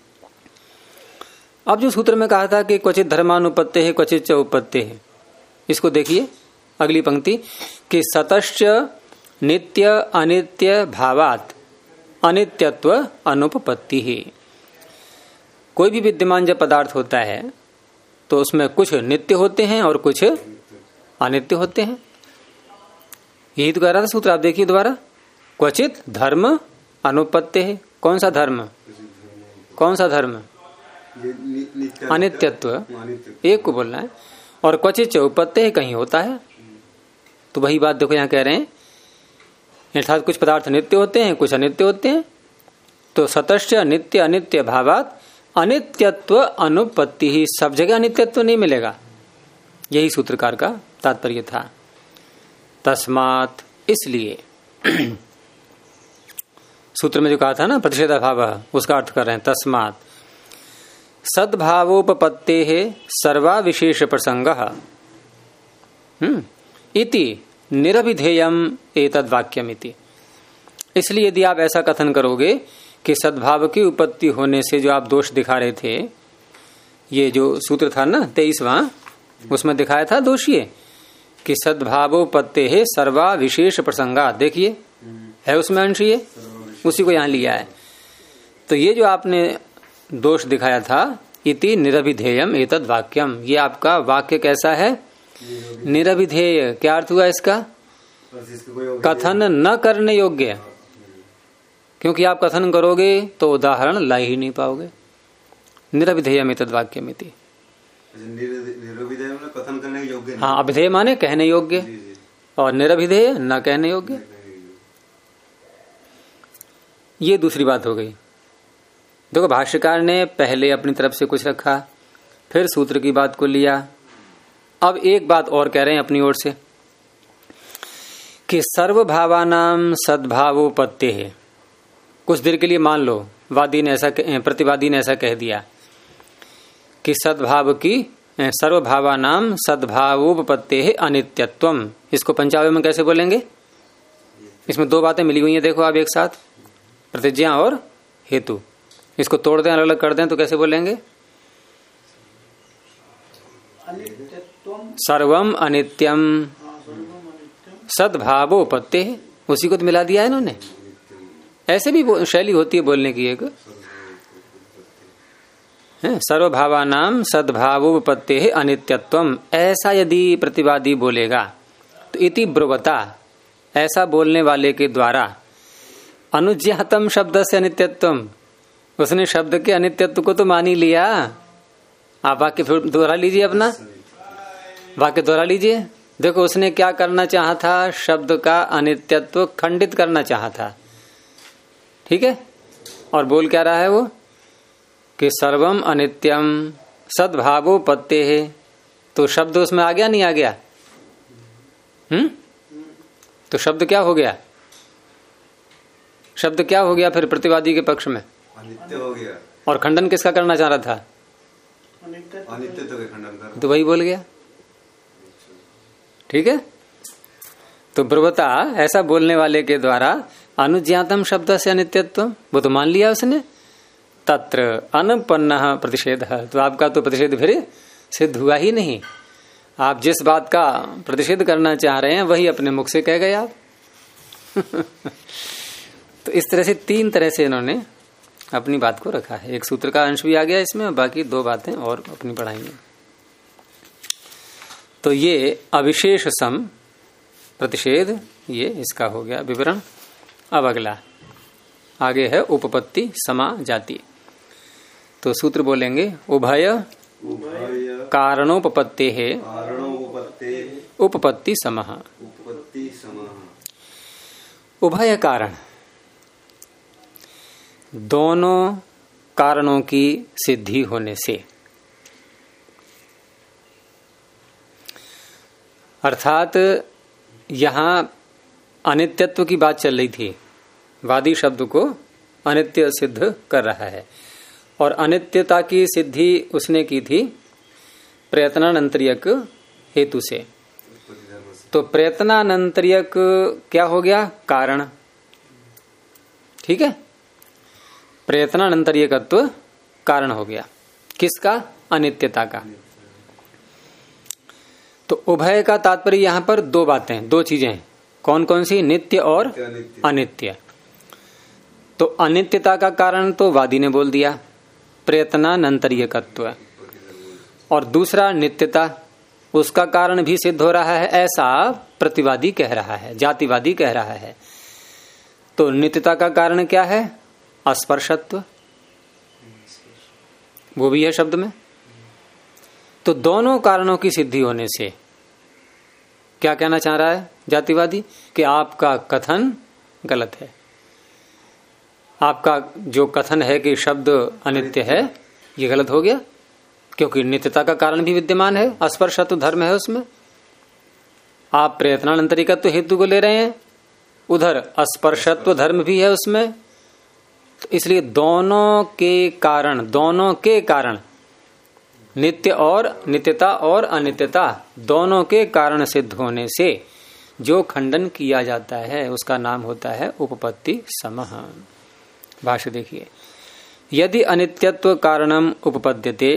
अब जो सूत्र में कहा था कि क्वचित धर्मानुपत्ते है क्वचित च उपत्ते है, इसको देखिए अगली पंक्ति कि सतश्च नित्य अनित्य भावात अनित्यत्व अनुपपत्ति ही। कोई भी विद्यमान जब पदार्थ होता है तो उसमें कुछ नित्य होते हैं और कुछ अनित्य होते हैं, यही तो कह रहा था सूत्र। आप देखिए दोबारा, क्वचित धर्म अनुपत्ति है, कौन सा धर्म, कौन सा धर्म, अनित्यत्व, एक को बोलना है, और क्वचित उपत्ति है कहीं होता है। तो वही बात देखो यहाँ कह रहे हैं, अर्थात कुछ पदार्थ नित्य होते हैं कुछ अनित्य होते हैं। तो सतश्च नित्य अनित्य भावात अनित्यत्व अनुपत्ति ही, सब जगह अनित्यत्व नहीं मिलेगा, यही सूत्रकार का तात्पर्य था। तस्मात्, इसलिए सूत्र में जो कहा था ना प्रतिषेधाभाव, उसका अर्थ कर रहे हैं तस्मात् सद्भावोपपत्ते है सर्वा विशेष प्रसंग इति निरभिधेयम एतद् वाक्यम इति। इसलिए यदि आप ऐसा कथन करोगे कि सद्भाव की उपत्ति होने से जो आप दोष दिखा रहे थे, ये जो सूत्र था ना 23वां, उसमें दिखाया था दोष ये कि सद्भावोपत्ते है सर्वा विशेष प्रसंगा, देखिए है उसमें अंश, ये उसी को यहाँ लिया है। तो ये जो आपने दोष दिखाया था इति निरभिधेयम एतद् वाक्यम, ये आपका वाक्य कैसा है, निरभिधेय। क्या अर्थ हुआ इसका, कथन न करने योग्य, क्योंकि आप कथन करोगे तो उदाहरण ला ही नहीं पाओगे। निरभिधेयम एतद् वाक्यम इति, कथन करने योग्य, हाँ, अभिधेय माने कहने योग्य और निरभिधेय न कहने योग्य। ये दूसरी बात हो गई। देखो भाष्यकार ने पहले अपनी तरफ से कुछ रखा, फिर सूत्र की बात को लिया, अब एक बात और कह रहे हैं अपनी ओर से कि सर्वभावानाम सद्भावोपत्ते है। कुछ देर के लिए मान लो वादी ने ऐसा, प्रतिवादी ने ऐसा कह दिया कि सद्भाव की सर्वभावानाम सद्भावोपत्ते है अनित्यत्वम, इसको पंचावय में कैसे बोलेंगे, इसमें दो बातें मिली हुई हैं, देखो आप एक साथ, प्रतिज्ञा और हेतु। इसको तोड़ दें, अलग अलग कर दें तो कैसे बोलेंगे, सर्वम अनित्यम सद्भावोपत्ते, उसी को तो मिला दिया है इन्होंने। ऐसे भी शैली होती है बोलने की एक, सर्वभावानाम सद्भावोपत्ते है अनित्यत्वम, ऐसा यदि प्रतिवादी बोलेगा तो इति ब्रुवता, ऐसा बोलने वाले के द्वारा अनुज्ञातम शब्द से अनित्यत्वम, उसने शब्द के अनित्यत्व को तो मान ही लिया। आप वाक्य फिर दोहरा लीजिए, अपना वाक्य दोहरा लीजिए, देखो उसने क्या करना चाहा था, शब्द का अनित्यत्व खंडित करना चाहा था, ठीक है। और बोल क्या रहा है वो कि सर्वम अनित्यम सद्भावोपत्ते है। तो शब्द उसमें आ गया नहीं आ गया? तो शब्द क्या हो गया? शब्द क्या हो गया फिर प्रतिवादी के पक्ष में? अनित्य हो गया। और खंडन किसका करना चाह रहा था? अनित्य तो खंडन कर, तो वही बोल गया, ठीक है। तो ब्रह्मता ऐसा बोलने वाले के द्वारा अनुज्ञातम शब्द से अनित्यत्व वो तो मान लिया उसने। तत्र अनपन्न प्रतिषेध, तो आपका तो प्रतिषेध फिर सिद्ध हुआ ही नहीं। आप जिस बात का प्रतिषेध करना चाह रहे हैं वही अपने मुख से कह गए आप। तो इस तरह से तीन तरह से इन्होंने अपनी बात को रखा है। एक सूत्र का अंश भी आ गया इसमें, बाकी दो बातें और अपनी पढ़ाएंगे। तो ये अविशेष सम प्रतिषेध, ये इसका हो गया विवरण। अब अगला आगे है उपपत्ति समा जाति। तो सूत्र बोलेंगे उभय कारणोपपत्ते है उपपत्ति समः। उभय कारण, दोनों कारणों की सिद्धि होने से, अर्थात यहां अनित्यत्व की बात चल रही थी। वादी शब्द को अनित्य सिद्ध कर रहा है और अनित्यता की सिद्धि उसने की थी प्रयत्नानंतरियक हेतु से। तो प्रयत्नानंतरियक क्या हो गया? कारण, ठीक है। प्रयत्नानंतरियकत्व कारण हो गया किसका? अनित्यता का। तो उभय का तात्पर्य यहां पर दो बातें, दो चीजें, कौन कौन सी? नित्य और अनित्य। तो अनित्यता का कारण तो वादी ने बोल दिया, प्रयत्नानंतरियकत्व। और दूसरा नित्यता, उसका कारण भी सिद्ध हो रहा है, ऐसा प्रतिवादी कह रहा है, जातिवादी कह रहा है। तो नित्यता का कारण क्या है? अस्पर्शत्व, वो भी है शब्द में। तो दोनों कारणों की सिद्धि होने से क्या कहना चाह रहा है जातिवादी? कि आपका कथन गलत है। आपका जो कथन है कि शब्द अनित्य है, ये गलत हो गया, क्योंकि नित्यता का कारण भी विद्यमान है, अस्पर्शत्व धर्म है उसमें। आप प्रयत्नानंतरिकत्व हेतु को ले रहे हैं, उधर अस्पर्शत्व धर्म भी है उसमें। तो इसलिए दोनों के कारण नित्य और नित्यता और अनित्यता दोनों के कारण सिद्ध होने से जो खंडन किया जाता है उसका नाम होता है उपपत्ति समः। भाष्य देखिए, यदि अनित्यत्व कारणम उपपद्यते,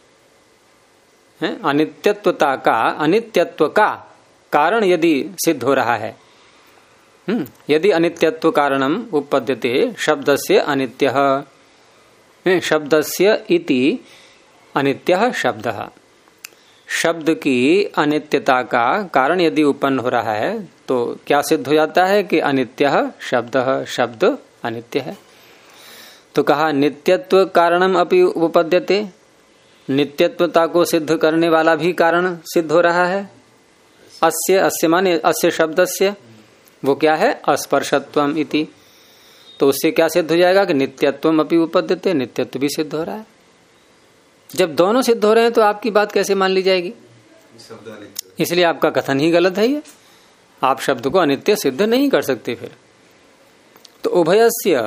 अनित्यत्व का कारण यदि सिद्ध हो रहा है, यदि अनित्यत्व कारणम उपपद्यते शब्दस्य अनित्यः, शब्दस्य इति अनित्यः शब्दः, शब्द की अनित्यता का कारण यदि उत्पन्न हो रहा है तो क्या सिद्ध हो जाता है कि अनित्यः शब्दः, शब्द अनित्य है। तो कहा नित्यत्व कारणम अपि उपपद्यते, नित्यत्वता को सिद्ध करने वाला भी कारण सिद्ध हो रहा है। अस्य माने अस्य शब्दस्य, वो क्या है? अस्पर्शत्वम इति। तो उससे क्या सिद्ध हो जाएगा कि नित्यत्वम अपि उपपद्यते, नित्यत्व भी सिद्ध हो रहा है। जब दोनों सिद्ध हो रहे हैं तो आपकी बात कैसे मान ली जाएगी? इसलिए आपका कथन ही गलत है। ये आप शब्द को अनित्य सिद्ध नहीं कर सकते फिर। तो उभयस्य,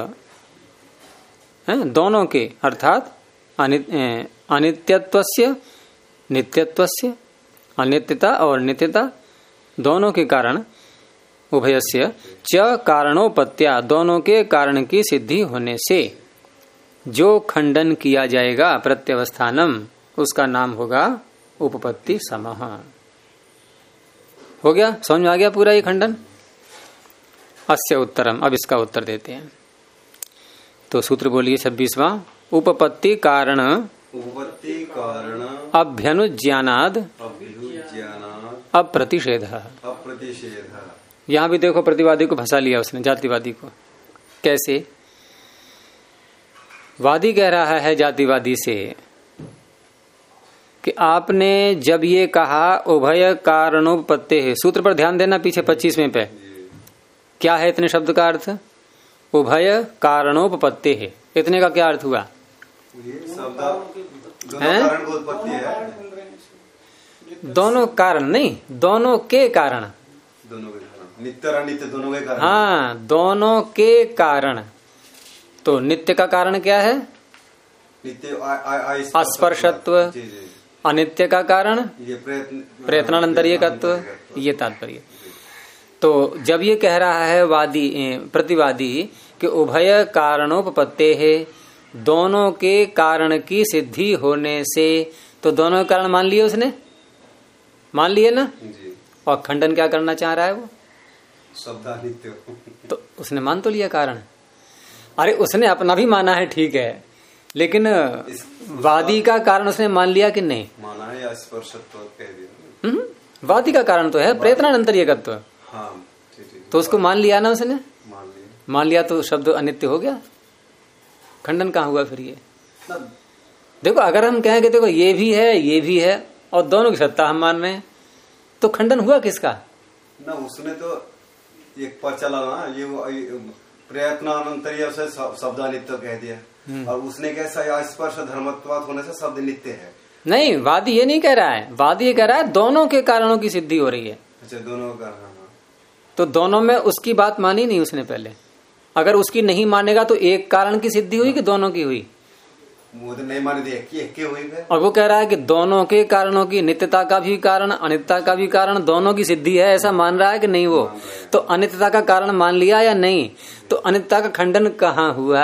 दोनों के, अर्थात अनित्यत्वस्य नित्यत्वस्य, अनित्यता और नित्यता दोनों के कारण, उभयस्य च कारणोपत्या, दोनों के कारण की सिद्धि होने से जो खंडन किया जाएगा प्रत्यवस्थानम, उसका नाम होगा उपपत्ति समः। हो गया? समझ में आ गया पूरा ये खंडन? अस्य उत्तरम, अब इसका उत्तर देते हैं। तो सूत्र बोलिए 26वां, उपपत्ति कारण अभ्यनुज्ञानाद अप्रतिषेध। यहां भी देखो प्रतिवादी को फंसा लिया उसने, जातिवादी को। कैसे? वादी कह रहा है जातिवादी से कि आपने जब ये कहा उभय कारणोपत्ति है, सूत्र पर ध्यान देना पीछे 25वें पे क्या है इतने शब्द का अर्थ? उभय कारणोपत्ति है, इतने का क्या अर्थ हुआ? दोनों कारण नहीं, दोनों के कारण, नित्य और अनित्य दोनों के कारण। हाँ, दोनों के कारण। तो नित्य का कारण क्या है? नित्य अस्पर्शत्व। अनित्य का कारण प्रयत्नानंतरीयकत्व, ये तात्पर्य। तो जब ये कह रहा है वादी प्रतिवादी कि उभय कारणोपत्ति है, दोनों के कारण की सिद्धि होने से, तो दोनों के कारण मान लिए उसने, मान लिए ना जी। और खंडन क्या करना चाह रहा है वो? शब्दानित्य। तो उसने मान तो लिया कारण। अरे उसने अपना भी माना है, ठीक है, लेकिन वादी का कारण उसने मान लिया कि नहीं? माना है या स्पर्शत्व कह दिया। वादी का कारण तो है प्रयत्नानंतरीयकत्व। हाँ ठीक। तो उसको मान लिया ना उसने, मान लिया। मान लिया तो शब्द अनित्य हो गया, खंडन कहाँ हुआ फिर? ये देखो, अगर हम कहें कि देखो ये भी है और दोनों की सत्ता हम मान रहे हैं, तो खंडन हुआ किसका? ना उसने तो एक पर चला ना, ये प्रयत्नानंतरीय से शब्दानित्य कह दिया, और उसने कैसा स्पर्श धर्मत्वात् होने से शब्द नित्य है। नहीं, वादी ये नहीं कह रहा है, वादी ये कह रहा है दोनों के कारणों की सिद्धि हो रही है। अच्छा, दोनों का। हाँ। तो दोनों में उसकी बात मानी नहीं उसने पहले। अगर उसकी नहीं मानेगा तो एक कारण की सिद्धि हुई कि दोनों की हुई? वो तो नहीं माने, एक की हुई है। और वो कह रहा है कि दोनों के कारणों की, नित्यता का भी कारण अनित्यता का भी कारण, दोनों की सिद्धि है, ऐसा मान रहा है कि नहीं? वो तो अनित्यता का कारण मान लिया या नहीं? तो अनित्यता का खंडन कहाँ हुआ?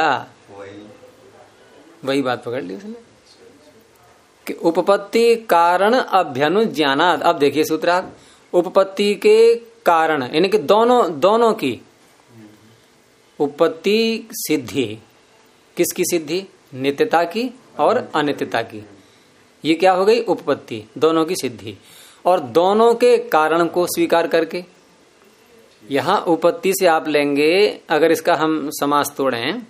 वही बात पकड़ ली उसने कि उपपत्ति कारण अभ्यनुज्ञानात्। अब देखिए सूत्रार्थ, उपपत्ति के कारण यानी कि दोनों की उपपत्ति सिद्धि। किसकी सिद्धि? नित्यता की और अनित्यता की। ये क्या हो गई? उपपत्ति, दोनों की सिद्धि। और दोनों के कारण को स्वीकार करके, यहां उपपत्ति से आप लेंगे, अगर इसका हम समास तोड़ें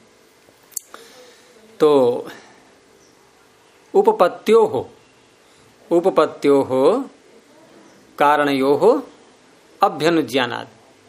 तो उपपत्त्यो हो कारणयो हो अभ्यनुज्ञानात्।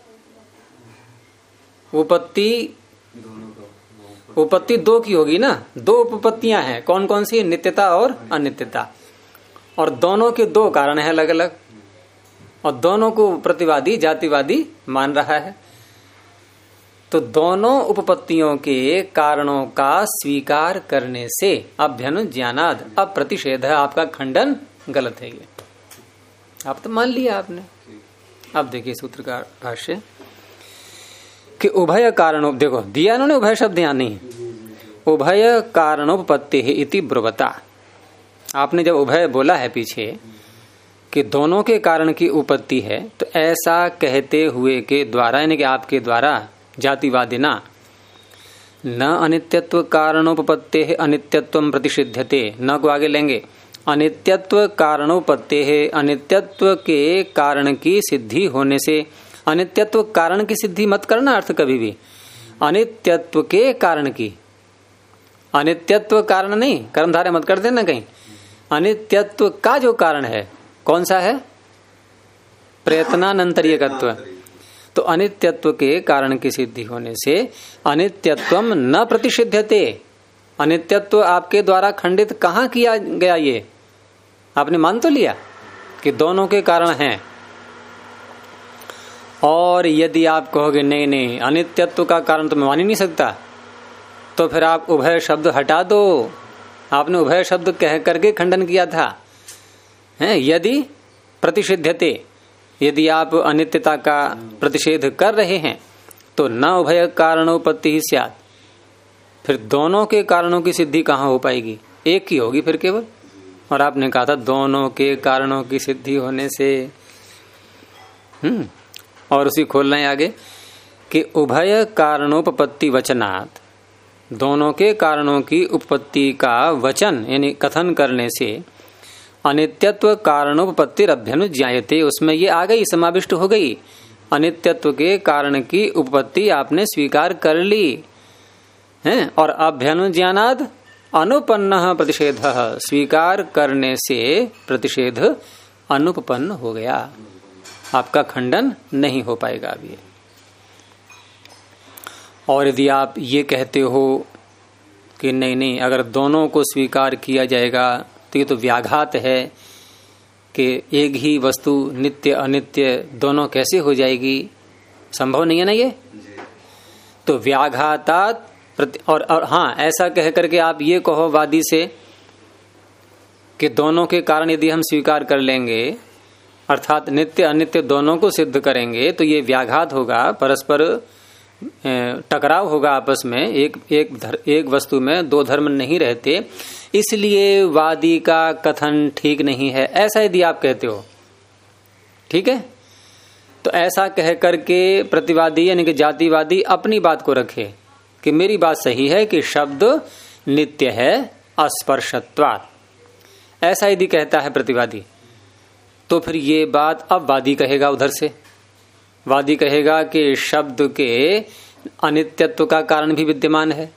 उपपत्ति दो की होगी ना, दो उपपत्तियां हैं, कौन कौन सी? नित्यता और अनित्यता। और दोनों के दो कारण हैं अलग अलग, और दोनों को प्रतिवादी जातिवादी मान रहा है। तो दोनों उपपत्तियों के कारणों का स्वीकार करने से अभ्यनुज्ञानात्, अब प्रतिषेध है, आपका खंडन गलत है। ये आप तो मान लिया आपने। अब देखिए सूत्र का भाष्य कि उभय कारणों, देखो दिया इन्होंने उभय शब्द यहाँ नहीं, उभय कारणोपत्ति इति ब्रुवता। आपने जब उभय बोला है पीछे कि दोनों के कारण की उपपत्ति है, तो ऐसा कहते हुए के द्वारा यानी कि आपके द्वारा जातिवादिना न अनित्यत्व कारणोपत्ते है अनित्यत्व प्रतिषिध्यते, न को आगे लेंगे, अनित्यत्व कारणोपत्ते है, अनित्यत्व के कारण की सिद्धि होने से। अनित्यत्व कारण की सिद्धि मत करना अर्थ कभी भी, अनित्यत्व के कारण की, अनित्यत्व कारण नहीं, कर्मधारय मत कर देना कहीं। अनित्यत्व का जो कारण है कौन सा है? प्रयत्नानंतरीयकत्व। तो अनित्यत्व के कारण की सिद्धि होने से अनित्यत्वम न प्रतिषिध्यते। अनित्यत्व आपके द्वारा खंडित कहाँ किया गया? ये आपने मान तो लिया कि दोनों के कारण हैं। और यदि आप कहोगे नहीं नहीं अनित्यत्व का कारण तो मैं मान ही नहीं सकता, तो फिर आप उभय शब्द हटा दो। आपने उभय शब्द कह करके खंडन किया था, हैं? यदि प्रतिषिध्यते, यदि आप अनित्यता का प्रतिषेध कर रहे हैं तो न उभय कारणोपत्ति ही स्यात्। फिर दोनों के कारणों की सिद्धि कहाँ हो पाएगी? एक ही होगी फिर केवल। और आपने कहा था दोनों के कारणों की सिद्धि होने से। और उसी खोल रहे हैं आगे कि उभय कारणोपपत्ति वचनात्, दोनों के कारणों की उपपत्ति का वचन यानी कथन करने से अनित्यत्व कारणोपत्ति अभ्यनुज्ञायते, उसमें ये आ गई, समाविष्ट हो गई। अनित्यत्व के कारण की उपपत्ति आपने स्वीकार कर ली है। और अभ्यनुज्ञानात् अनुपन्न प्रतिषेध, स्वीकार करने से प्रतिषेध अनुपन्न हो गया, आपका खंडन नहीं हो पाएगा अभी। और यदि आप ये कहते हो कि नहीं नहीं, अगर दोनों को स्वीकार किया जाएगा तो ये तो व्याघात है कि एक ही वस्तु नित्य अनित्य दोनों कैसे हो जाएगी, संभव नहीं है ना ये। तो व्याघातात और हाँ, ऐसा कह करके आप ये कहो वादी से कि दोनों के कारण यदि हम स्वीकार कर लेंगे, अर्थात नित्य अनित्य दोनों को सिद्ध करेंगे, तो ये व्याघात होगा, परस्पर टकराव होगा आपस में। एक वस्तु में दो धर्म नहीं रहते, इसलिए वादी का कथन ठीक नहीं है, ऐसा यदि आप कहते हो, ठीक है। तो ऐसा कह करके प्रतिवादी यानी कि जातिवादी अपनी बात को रखे कि मेरी बात सही है कि शब्द नित्य है अस्पर्शत्वात्, ऐसा यदि कहता है प्रतिवादी, तो फिर ये बात अब वादी कहेगा उधर से। वादी कहेगा कि शब्द के अनित्यत्व का कारण भी विद्यमान है।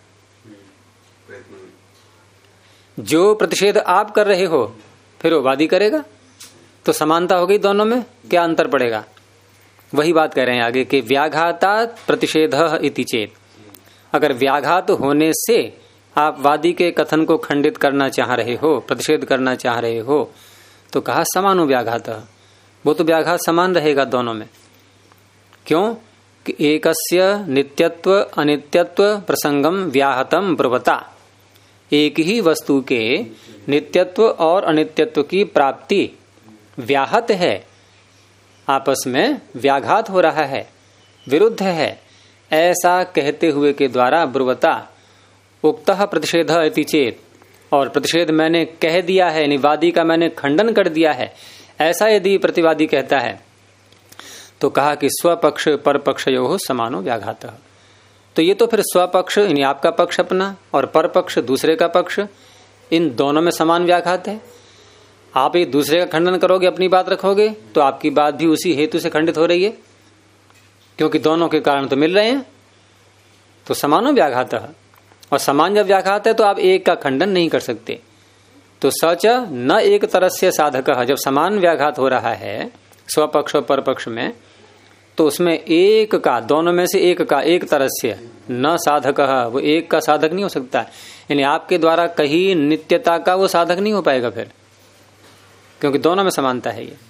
जो प्रतिषेध आप कर रहे हो फिर वो वादी करेगा, तो समानता हो गई दोनों में, क्या अंतर पड़ेगा। वही बात कह रहे हैं आगे कि व्याघातात प्रतिषेधः इति चेत, अगर व्याघात होने से आप वादी के कथन को खंडित करना चाह रहे हो, प्रतिषेध करना चाह रहे हो, तो कहा समानो व्याघातः, वो तो व्याघात समान रहेगा दोनों में। क्यों कि एकस्य नित्यत्व अनित्यत्व प्रसंगम व्याहतम ब्रुवता, एक ही वस्तु के नित्यत्व और अनित्यत्व की प्राप्ति व्याहत है, आपस में व्याघात हो रहा है, विरुद्ध है, ऐसा कहते हुए के द्वारा ब्रुवता उक्तः प्रतिषेध इति चेत, और प्रतिषेध मैंने कह दिया है, निवादी का मैंने खंडन कर दिया है, ऐसा यदि प्रतिवादी कहता है तो कहा कि स्वपक्ष परपक्षयोः समानो व्याघातः। तो ये तो फिर स्वपक्ष यानी आपका पक्ष अपना और परपक्ष दूसरे का पक्ष, इन दोनों में समान व्याघात है। आप एक दूसरे का खंडन करोगे, अपनी बात रखोगे, तो आपकी बात भी उसी हेतु से खंडित हो रही है, क्योंकि दोनों के कारण तो मिल रहे हैं। तो समानो व्याघातः, और समान जब व्याघात है तो आप एक का खंडन नहीं कर सकते। तो सच न एक तरह से साधक, जब समान व्याघात हो रहा है स्वपक्ष और परपक्ष में, तो उसमें एक का, दोनों में से एक का, एक तरह से न साधक, वो एक का साधक नहीं हो सकता, यानी आपके द्वारा कही नित्यता का वो साधक नहीं हो पाएगा फिर, क्योंकि दोनों में समानता है ये।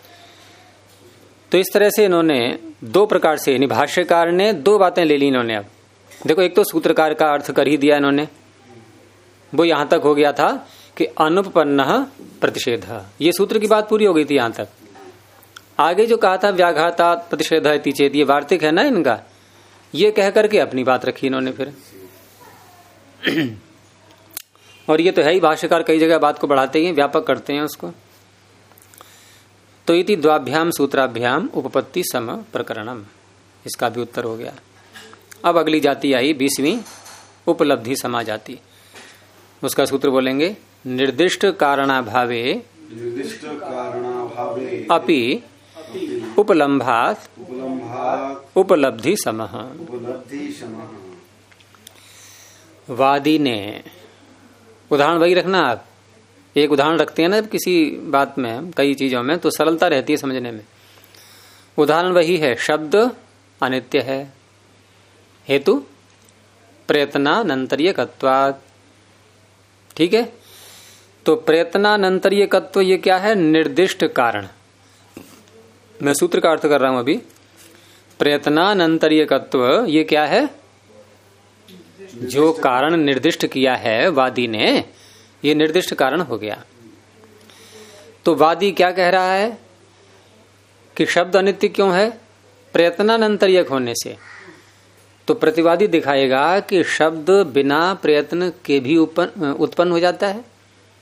तो इस तरह से इन्होंने दो प्रकार से, यानी भाष्यकार ने दो बातें ले ली इन्होंने। अब देखो, एक तो सूत्रकार का अर्थ कर ही दिया इन्होंने, वो यहां तक हो गया था कि अनुपन्न प्रतिषेध, ये सूत्र की बात पूरी हो गई थी यहां तक। आगे जो कहा था व्याघातात प्रतिषेध इति चेत, ये वार्तिक है ना इनका, ये कह करके अपनी बात रखी इन्होंने फिर। और ये तो है ही, भाष्यकार कई जगह बात को बढ़ाते हैं, व्यापक करते हैं उसको। तो इति द्वाभ्याम सूत्राभ्याम उपपत्ति सम प्रकरणम, इसका भी उत्तर हो गया। अब अगली जाति आई 20वीं उपलब्धि समा जाति, उसका सूत्र बोलेंगे निर्दिष्ट कारणाभावे अपि उपलम्भात उपलब्धि समः। वादी ने, उदाहरण वही रखना आप, एक उदाहरण रखते हैं ना किसी बात में, कई चीजों में, तो सरलता रहती है समझने में। उदाहरण वही है, शब्द अनित्य है, हेतु प्रयत्नानंतर्यकत्वात्, ठीक है। तो प्रयत्नानंतर्यकत्व ये क्या है, निर्दिष्ट कारण। मैं सूत्र का अर्थ कर रहा हूं अभी। प्रयत्नानंतर्यकत्व ये क्या है, जो कारण निर्दिष्ट किया है वादी ने, ये निर्दिष्ट कारण हो गया। तो वादी क्या कह रहा है कि शब्द अनित्य क्यों है, प्रयत्नानंतर्यक होने से। तो प्रतिवादी दिखाएगा कि शब्द बिना प्रयत्न के भी उत्पन्न हो जाता है,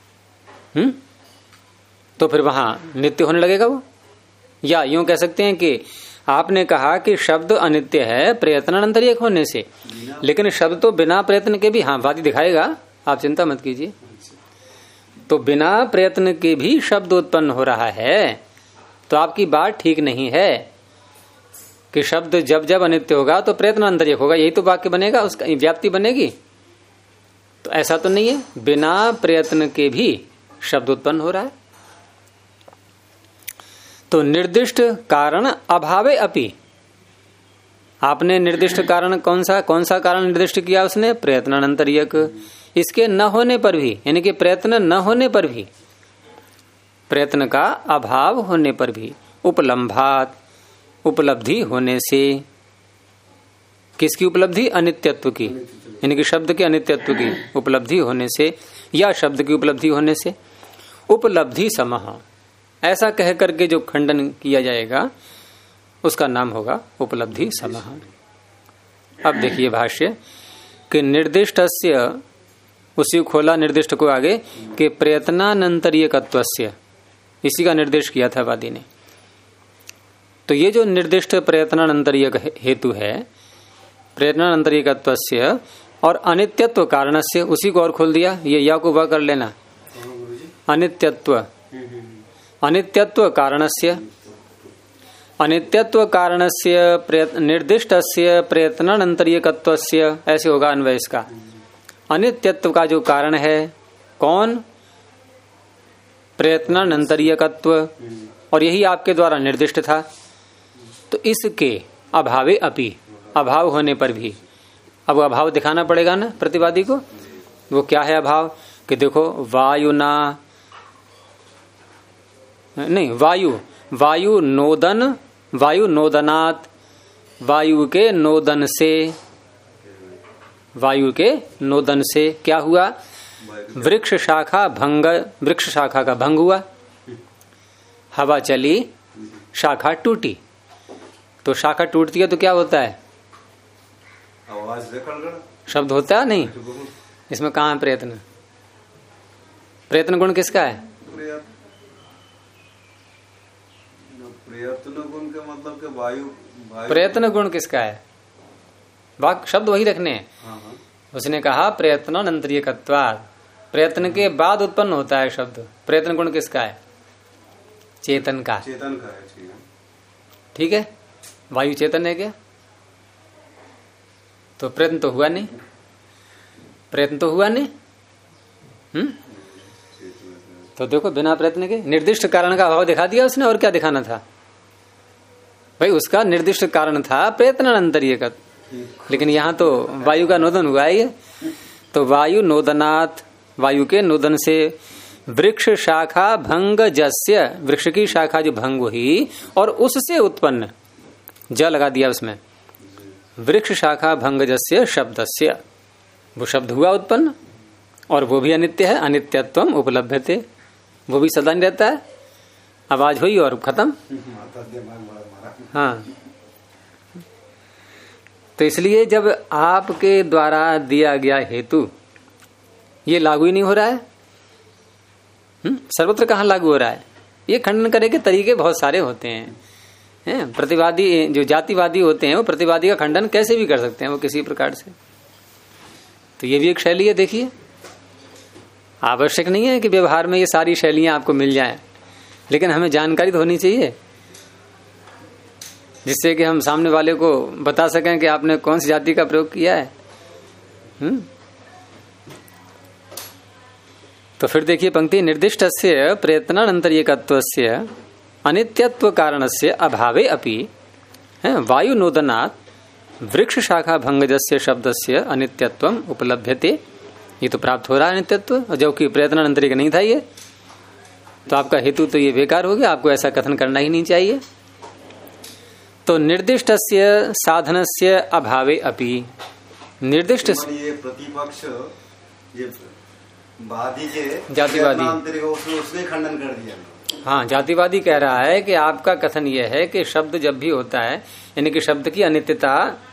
तो फिर वहां नित्य होने लगेगा वो। या यूं कह सकते हैं कि आपने कहा कि शब्द अनित्य है प्रयत्नानंतर्यक होने से, लेकिन शब्द तो बिना प्रयत्न के भी, हाँ वादी दिखाएगा, आप चिंता मत कीजिए। तो बिना प्रयत्न के भी शब्द उत्पन्न हो रहा है, तो आपकी बात ठीक नहीं है कि शब्द जब जब अनित्य होगा तो प्रयत्नानंतर्यक होगा, यही तो वाक्य बनेगा, उसका व्याप्ति बनेगी। तो ऐसा तो नहीं है, बिना प्रयत्न के भी शब्द उत्पन्न हो रहा है। तो निर्दिष्ट कारण अभावे अपि, आपने निर्दिष्ट कारण कौन सा कारण निर्दिष्ट किया उसने? प्रयत्नानंतर्यक। इसके न होने पर भी, यानी कि प्रयत्न न होने पर भी, प्रयत्न का अभाव होने पर भी, उपलम्भात, उपलब्धि होने से। किसकी उपलब्धि? अनित्यत्व की, यानी कि शब्द के अनित्यत्व की उपलब्धि होने से, या शब्द की उपलब्धि होने से। उपलब्धि समः, ऐसा कह करके जो खंडन किया जाएगा उसका नाम होगा उपलब्धि समः। अब देखिए भाष्य कि निर्दिष्टस्य, उसी खोला निर्दिष्ट को आगे कि प्रयत्नानंतर्यकत्वस्य, इसी का निर्देश किया था वादी ने। तो ये जो निर्दिष्ट प्रयत्नानंतर्यक हेतु है, प्रयत्नानंतर्यकत्वस्य और अनित्यत्व कारणस्य, उसी को और खोल दिया। ये या को वह कर लेना, अनित्यत्व, अनित्यत्व कारणस्य, अनित्यत्व कारणस्य निर्दिष्टस्य प्रयत्नानंतर्यकत्वस्य, ऐसे होगा अन्वय इसका। अनित्यत्व का जो कारण है कौन? प्रयत्नानंतर्यकत्व, और यही आपके द्वारा निर्दिष्ट था। तो इसके अभावे अपि, अभाव होने पर भी, अब अभाव दिखाना पड़ेगा ना प्रतिवादी को। वो क्या है अभाव? कि देखो वायुना, नहीं वायु नोदन, वायु नोदनात्, वायु के नोदन से, वायु के नोदन से क्या हुआ? वृक्ष शाखा भंग, वृक्ष शाखा का भंग हुआ, हवा चली, शाखा टूटी। तो शाखा टूटती है तो क्या होता है? आवाज, शब्द होता है नहीं? इसमें कहाँ है प्रयत्न? प्रयत्न गुण किसका है? प्रयत्न गुण का मतलब कि वायु, प्रयत्न गुण किसका है? वाक शब्द वही रखने हैं। उसने कहा प्रयत्नानंतर्यकत्वात्, प्रयत्न के बाद उत्पन्न होता है शब्द। प्रयत्न गुण किसका है? चेतन का। चेतन का है, ठीक है। वायु चेतन है क्या? तो प्रयत्न तो हुआ नहीं, प्रयत्न तो हुआ नहीं। तो देखो बिना प्रयत्न के निर्दिष्ट कारण का अभाव दिखा दिया उसने, और क्या दिखाना था भाई? उसका निर्दिष्ट कारण था प्रयत्नानंतर्यक, लेकिन यहाँ तो वायु का नोदन हुआ ही है। तो वायु नोदनात्, वायु के नोदन से, वृक्ष शाखा भंग जस्य, वृक्ष की शाखा जो भंग हुई और उससे उत्पन्न, ज लगा दिया उसमें, वृक्ष शाखा भंग जस्य शब्दस्य, वो शब्द हुआ उत्पन्न, और वो भी अनित्य है। अनित्यत्वम उपलभ्यते, वो भी सदा नहीं रहता है। आवाज हुई और खत्म। हाँ, तो इसलिए जब आपके द्वारा दिया गया हेतु ये लागू ही नहीं हो रहा है, सर्वत्र कहाँ लागू हो रहा है? ये खंडन करने के तरीके बहुत सारे होते हैं। प्रतिवादी जो जातिवादी होते हैं वो प्रतिवादी का खंडन कैसे भी कर सकते हैं, वो किसी प्रकार से। तो ये भी एक शैली है। देखिए, आवश्यक नहीं है कि व्यवहार में ये सारी शैलियां आपको मिल जाएं, लेकिन हमें जानकारी तो होनी चाहिए जिससे कि हम सामने वाले को बता सकें कि आपने कौन सी जाति का प्रयोग किया है। तो फिर देखिए पंक्ति, निर्दिष्टस्य प्रयत्नानंतर्यकत्वस्य अनित्यत्व कारणस्य अभावे अपि वायु नोदनात् वृक्ष शाखा भंगजस्य शब्दस्य अनित्यत्वम उपलभ्यते। ये तो प्राप्त हो रहा है अनित्यत्व, जबकि प्रयत्नानंतर्यक नहीं था ये। तो आपका हेतु तो ये बेकार हो गया, आपको ऐसा कथन करना ही नहीं चाहिए। तो निर्दिष्टस्य साधनस्य अभावे अपि, निर्दिष्ट ये प्रतिपक्ष, ये वादी के जातिवादी उसने खंडन कर दिया। हाँ, जातिवादी कह रहा है कि आपका कथन यह है कि शब्द जब भी होता है, यानी कि शब्द की अनित्यता,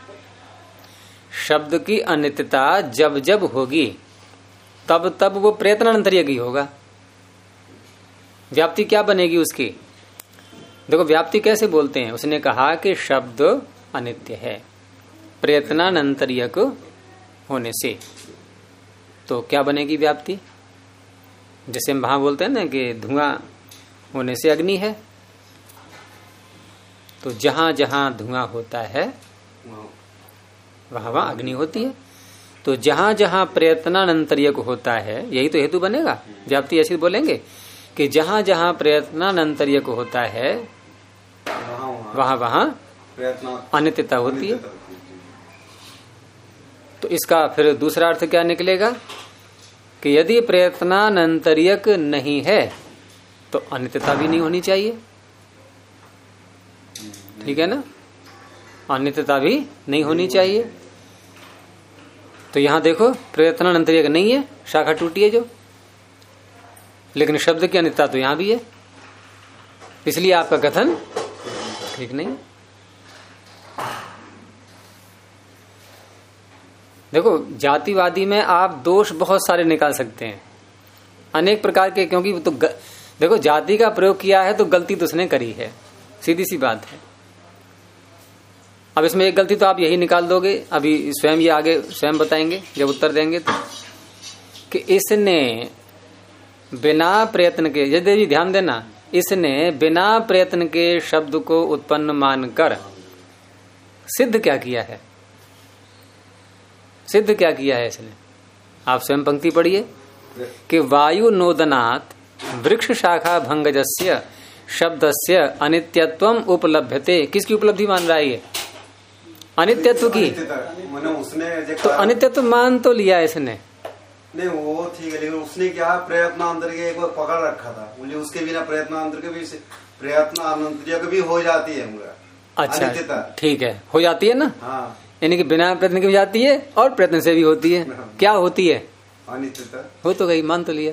शब्द की अनित्यता जब जब होगी तब तब वो प्रयत्नानंतर्यक ही होगा। व्याप्ति क्या बनेगी उसकी? देखो व्याप्ति कैसे बोलते हैं। उसने कहा कि शब्द अनित्य है प्रयत्नानंतर्यक होने से, तो क्या बनेगी व्याप्ति? जैसे हम वहां बोलते हैं ना कि धुआं होने से अग्नि है, तो जहां जहां धुआं होता है वहां वहां अग्नि होती है। तो जहां जहां प्रयत्नानंतर्यक होता है, यही तो हेतु बनेगा। व्याप्ति ऐसी बोलेंगे कि जहां जहां प्रयत्नानंतर्यक होता है वहां वहां अनित्यता होती है। तो इसका फिर दूसरा अर्थ क्या निकलेगा कि यदि प्रयत्नानंतर्यक नहीं है तो अनित्यता भी नहीं होनी चाहिए। ठीक है ना, अनित्यता भी नहीं होनी चाहिए। तो यहां देखो प्रयत्नानंतर्यक नहीं है, शाखा टूटी है जो, लेकिन शब्द की अनित्यता तो यहां भी है, इसलिए आपका कथन ठीक नहीं। देखो जातिवादी में आप दोष बहुत सारे निकाल सकते हैं, अनेक प्रकार के, क्योंकि तो देखो जाति का प्रयोग किया है तो गलती तो उसने करी है, सीधी सी बात है। अब इसमें एक गलती तो आप यही निकाल दोगे, अभी स्वयं ये आगे स्वयं बताएंगे जब उत्तर देंगे तो, कि इसने बिना प्रयत्न के, यदि ध्यान देना, इसने बिना प्रयत्न के शब्द को उत्पन्न मानकर सिद्ध क्या किया है, सिद्ध क्या किया है इसने। आप स्वयं पंक्ति पढ़िए कि वायु नोदनात् वृक्ष शाखा भंगजस्य शब्दस्य अनित्यत्वम उपलभ्यते। किसकी उपलब्धि मान रहा है ये? अनित्यत्व की। तो अनित्यत्व मान तो लिया इसने, नहीं वो ठीक है, लेकिन उसने क्या प्रयत्नांतर के एक बार पकड़ रखा था, मुझे उसके बिना प्रयत्नांतर के भी प्रयत्नांतर भी हो जाती है मुझे। अच्छा ठीक है, हो जाती है ना। हाँ, यानी कि बिना प्रयत्न के भी जाती है और प्रयत्न से भी होती है। क्या होती है? अनित्यता। हो तो गई, मान तो लिया,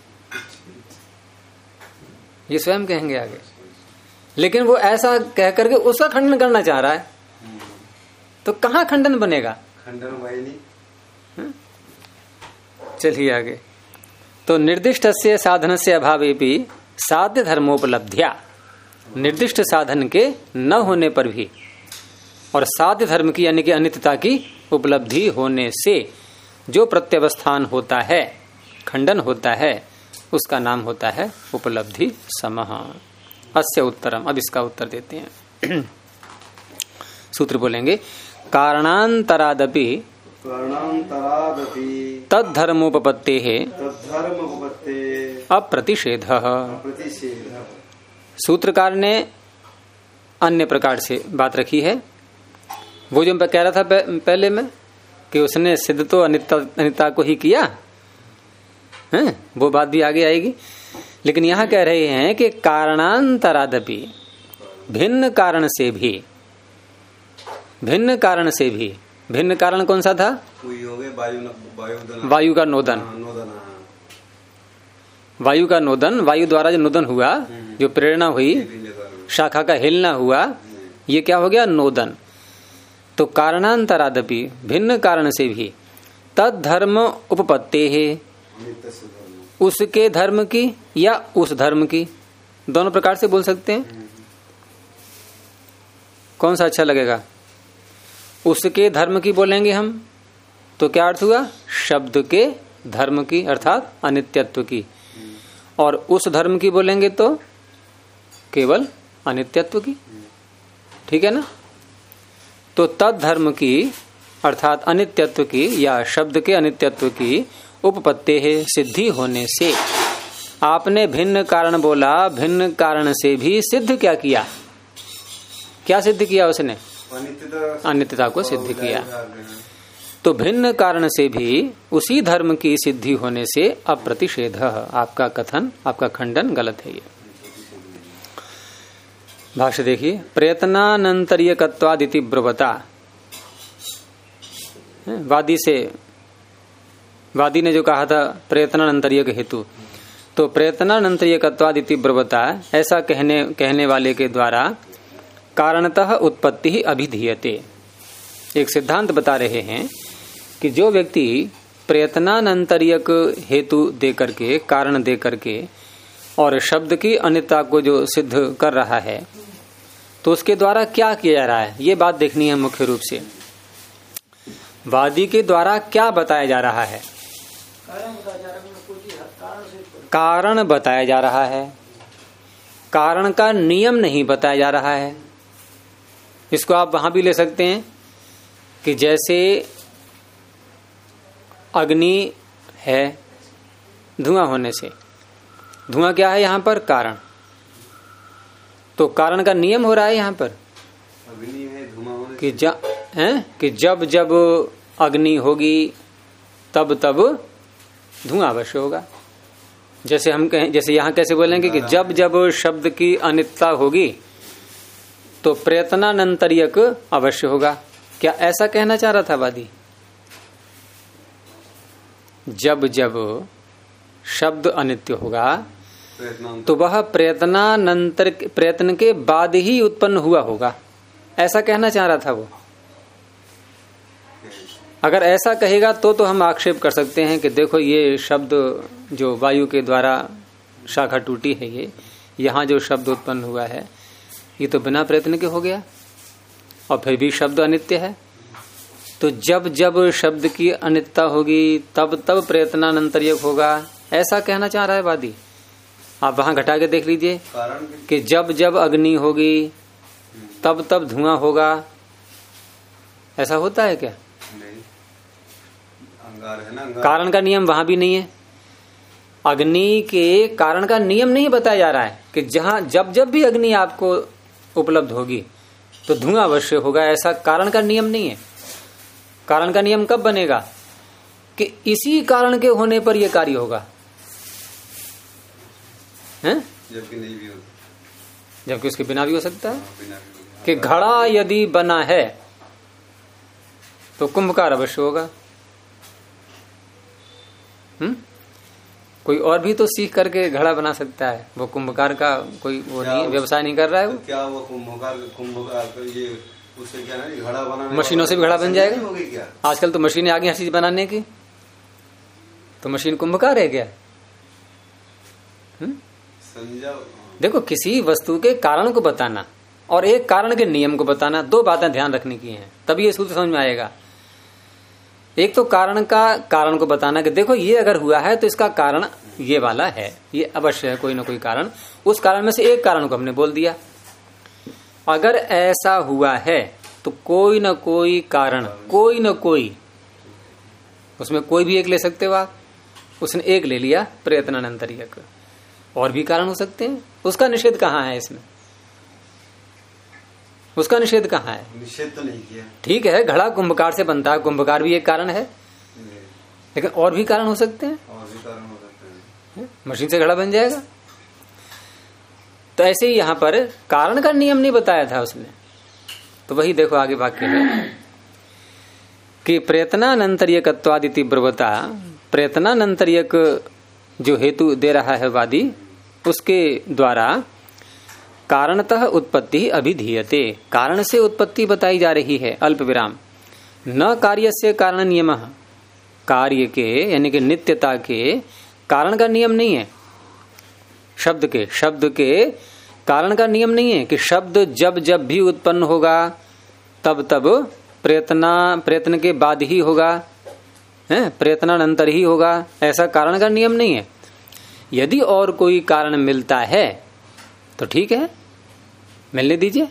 ये स्वयं कहेंगे आगे। लेकिन वो ऐसा कह करके उसका खंडन करना चाह रहा है, तो कहाँ खंडन बनेगा? खंडन वही नहीं। चलिए आगे। तो निर्दिष्ट से साधन से अभावे भी साध्य धर्मोपलब्धिया, निर्दिष्ट साधन के न होने पर भी और साध्य धर्म की यानी कि अनित्यता की उपलब्धि होने से जो प्रत्यवस्थान होता है, खंडन होता है, उसका नाम होता है उपलब्धि समः। अस्य उत्तरम, अब इसका उत्तर देते हैं। सूत्र बोलेंगे कारणांतरादपि तद्धर्मोपपत्ते अप्रतिषेध। सूत्रकार ने अन्य प्रकार से बात रखी है। वो जो मैं कह रहा था पहले में कि उसने सिद्ध तो अनित्यता को ही किया है, वो बात भी आगे आएगी। लेकिन यहां कह रहे हैं कि कारणांतरादपि, भिन्न कारण से भी, भिन्न कारण से भी। भिन्न कारण कौन सा था? वायु का नोदन। वायु का नोदन, वायु द्वारा जो नोदन हुआ, जो प्रेरणा हुई, शाखा का हिलना हुआ, ये क्या हो गया? नोदन। तो कारणांतरादपि, भिन्न कारण से भी, तद धर्म उपपत्ते है, उसके धर्म की या उस धर्म की, दोनों प्रकार से बोल सकते हैं। कौन सा अच्छा लगेगा? उसके धर्म की बोलेंगे हम तो क्या अर्थ हुआ? शब्द के धर्म की अर्थात अनित्यत्व की। और उस धर्म की बोलेंगे तो केवल अनित्यत्व की। ठीक है ना। तो तद धर्म की अर्थात अनित्यत्व की या शब्द के अनित्यत्व की उपपत्ति है, सिद्धि होने से। आपने भिन्न कारण बोला, भिन्न कारण से भी सिद्ध क्या किया? क्या सिद्ध किया उसने? अनित्यता को सिद्ध किया। तो भिन्न कारण से भी उसी धर्म की सिद्धि होने से अप्रतिषेध। आपका कथन, आपका खंडन गलत है। ये भाष्य देखिए। प्रयत्नानंतर्यकत्वादिति ब्रुवता, वादी ने जो कहा था प्रयत्नानंतर्यक हेतु, तो प्रयत्नानंतर्यकत्वादिति ब्रुवता, ऐसा कहने वाले के द्वारा कारणतः उत्पत्ति ही अभिधीयते। एक सिद्धांत बता रहे हैं कि जो व्यक्ति प्रयत्नानंतर्यक हेतु दे करके, कारण दे करके और शब्द की अनित्यता को जो सिद्ध कर रहा है, तो उसके द्वारा क्या किया जा रहा है, ये बात देखनी है मुख्य रूप से। वादी के द्वारा क्या बताया जा रहा है? कारण बताया जा रहा है, कारण का नियम नहीं बताया जा रहा है। इसको आप वहां भी ले सकते हैं कि जैसे अग्नि है धुआं होने से, धुआं क्या है यहाँ पर? कारण। तो कारण का नियम हो रहा है यहाँ पर अग्नि है धुआं होने कि जब जब अग्नि होगी तब तब धुआं अवश्य होगा। जैसे हम कहें, जैसे यहाँ कैसे बोलेंगे कि जब जब शब्द की अनित्यता होगी तो प्रयत्नानंतर्यक अवश्य होगा। क्या ऐसा कहना चाह रहा था वादी? जब जब शब्द अनित्य होगा तो वह प्रयत्न के बाद ही उत्पन्न हुआ होगा, ऐसा कहना चाह रहा था वो। अगर ऐसा कहेगा तो हम आक्षेप कर सकते हैं कि देखो ये शब्द जो वायु के द्वारा शाखा टूटी है, ये यहाँ जो शब्द उत्पन्न हुआ है ये तो बिना प्रयत्न के हो गया और फिर भी शब्द अनित्य है। तो जब जब शब्द की अनित्यता होगी तब तब प्रयत्नानंतर्यक होगा, ऐसा कहना चाह रहा है वादी। आप वहां घटा के देख लीजिए कि जब जब अग्नि होगी तब तब धुआं होगा, ऐसा होता है क्या? नहीं, अंगार है ना, अंगार। कारण का नियम वहां भी नहीं है। अग्नि के कारण का नियम नहीं बताया जा रहा है कि जहां जब जब भी अग्नि आपको उपलब्ध होगी तो धुआं अवश्य होगा, ऐसा कारण का नियम नहीं है। कारण का नियम कब बनेगा? कि इसी कारण के होने पर यह कार्य होगा, हैं? जबकि नहीं भी हो, जबकि उसके बिना भी हो सकता है। बिना भी हो। कि घड़ा यदि बना है तो कुंभकार अवश्य होगा। कोई और भी तो सीख करके घड़ा बना सकता है, वो कुंभकार का कोई वो नहीं, व्यवसाय नहीं कर रहा है वो। क्या वो कुंभकार ये उससे क्या नहीं घड़ा बनाने, मशीनों से भी घड़ा बन जाएगा। क्या आजकल तो मशीनें आ गई हर चीज बनाने की, तो मशीन कुंभकार है क्या? समझा? देखो, किसी वस्तु के कारण को बताना और एक कारण के नियम को बताना, दो बातें ध्यान रखने की हैं, तभी ये सूत्र समझ में आएगा। एक तो कारण को बताना कि देखो ये अगर हुआ है तो इसका कारण ये वाला है, ये अवश्य है कोई ना कोई कारण। उस कारण में से एक कारण को हमने बोल दिया। अगर ऐसा हुआ है तो कोई ना कोई कारण, कोई ना कोई, उसमें कोई भी एक ले सकते हो आप। उसने एक ले लिया प्रयत्नानंतर्यक, और भी कारण हो सकते हैं। उसका निषेध कहाँ है इसमें? उसका निषेध कहाँ है? निषेध तो नहीं किया। ठीक है, घड़ा कुंभकार से बनता है, कुंभकार भी एक कारण है, लेकिन और भी कारण हो सकते हैं। और भी कारण हो सकते हैं। मशीन से घड़ा बन जाएगा। तो ऐसे ही यहाँ पर कारण का नियम नहीं बताया था उसने। तो वही देखो आगे वाक्य में कि प्रयत्नानंतर्यकत्वादिति ब्रवता, प्रयत्नानंतर्यक जो हेतु दे रहा है वादी, उसके द्वारा कारणतः उत्पत्ति अभिधीयते, कारण से उत्पत्ति बताई जा रही है। अल्प विराम न कार्यस्य कारण नियमः, कार्य के यानी कि नित्यता के कारण का नियम नहीं है। शब्द के कारण का नियम नहीं है कि शब्द जब जब भी उत्पन्न होगा तब तब प्रयत्न के बाद ही होगा, प्रयत्नानंतर ही होगा, ऐसा कारण का नियम नहीं है। यदि और कोई कारण मिलता है तो ठीक है, मिलने दीजिए।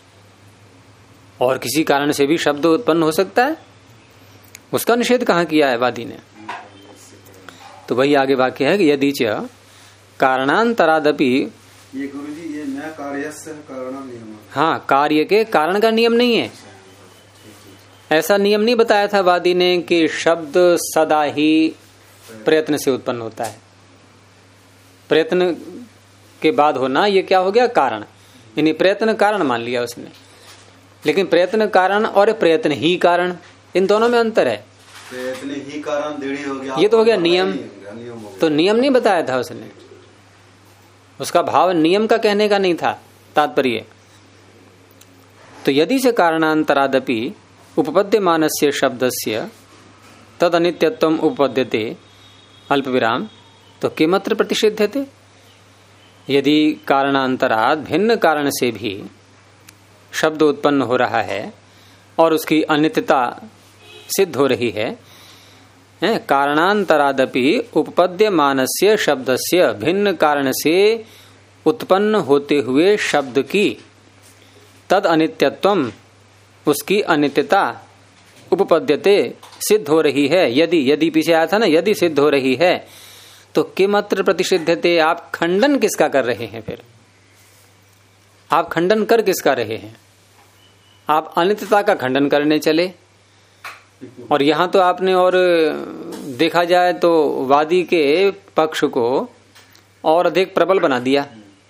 और किसी कारण से भी शब्द उत्पन्न हो सकता है, उसका निषेध कहाँ किया है वादी ने? तो वही आगे वाक्य है कि यदि च कारणांतरादपि, ये गुरुजी ये न कार्यस्य कारणम नियम। हाँ, कार्य के कारण का नियम नहीं है। ऐसा नियम नहीं बताया था वादी ने कि शब्द सदा ही प्रयत्न से उत्पन्न होता है। प्रयत्न के बाद होना ये क्या हो गया? कारण। यानी प्रयत्न कारण मान लिया उसने, लेकिन प्रयत्न कारण और प्रयत्न ही कारण, इन दोनों में अंतर है। प्रयत्न ही कारण दृढ़ हो गया, ये तो हो गया नियम। तो नियम नहीं बताया था उसने, उसका भाव नियम का कहने का नहीं था तात्पर्य। तो यदि से कारणांतरादपि उपपद्यमानस्य शब्दस्य तद अनित्यत्वम उपपद्यते अल्प विराम, तो किमत्र प्रतिषिध्यते? यदि कारणांतरात भिन्न कारण से भी शब्द उत्पन्न हो रहा है और उसकी अनित्यता सिद्ध हो रही है, कारणांतरादपि उपपद्यमानस्य शब्दस्य, भिन्न कारण से उत्पन्न होते हुए शब्द की तद अनित्यत्वम, उसकी अनित्यता उपपद्यते सिद्ध हो रही है, यदि पीछे आया था ना, यदि सिद्ध हो रही है तो किमत्र प्रतिषिद्धते, आप खंडन किसका कर रहे हैं? फिर आप खंडन कर किसका रहे हैं? आप अनित्यता का खंडन करने चले, और यहां तो आपने और देखा जाए तो वादी के पक्ष को और अधिक प्रबल बना दिया।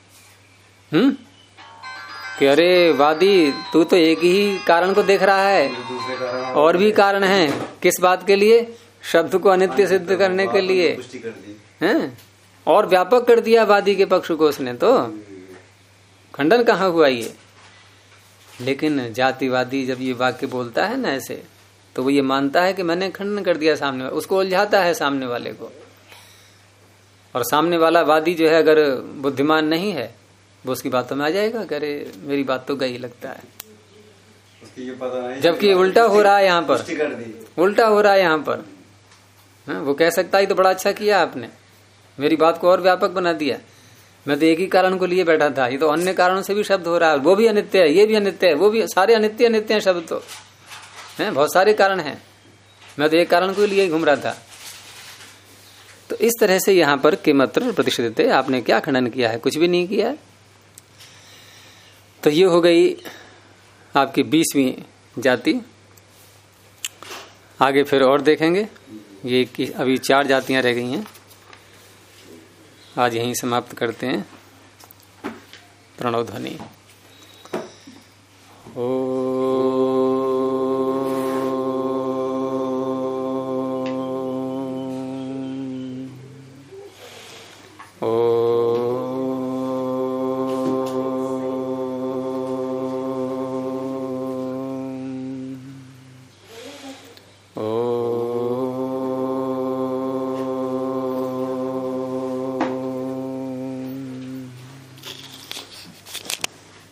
कि अरे वादी, तू तो एक ही कारण को देख रहा है, और भी कारण हैं। किस बात के लिए? शब्द को अनित्य सिद्ध करने के लिए हैं, और व्यापक कर दिया वादी के पक्ष को उसने। तो खंडन कहाँ हुआ ये? लेकिन जातिवादी जब ये वाक्य बोलता है ना ऐसे, तो वो ये मानता है कि मैंने खंडन कर दिया सामने वाले, उसको उलझाता है सामने वाले को। और सामने वाला वादी जो है अगर बुद्धिमान नहीं है, वो उसकी बातों में आ जाएगा कि अरे मेरी बात तो गई लगता है, जबकि उल्टा हो रहा है यहाँ पर, उल्टा हो रहा है यहाँ पर। वो कह सकता है तो बड़ा अच्छा किया आपने, मेरी बात को और व्यापक बना दिया, मैं तो एक ही कारण को लिए बैठा था, ये तो अन्य कारणों से भी शब्द हो रहा है, वो भी अनित्य है, ये भी अनित्य है, वो भी, सारे अनित्य अनित्य हैं शब्द तो हैं, बहुत सारे कारण हैं, मैं तो एक कारण को लिए घूम रहा था। तो इस तरह से यहाँ पर किमत्र प्रतिषिद्धते, आपने क्या खंडन किया है? कुछ भी नहीं किया है। तो ये हो गई आपकी 20वीं जाति। आगे फिर और देखेंगे, ये कि अभी 4 जातियां रह गई हैं। आज यहीं समाप्त करते हैं। प्रणव ध्वनि। ओ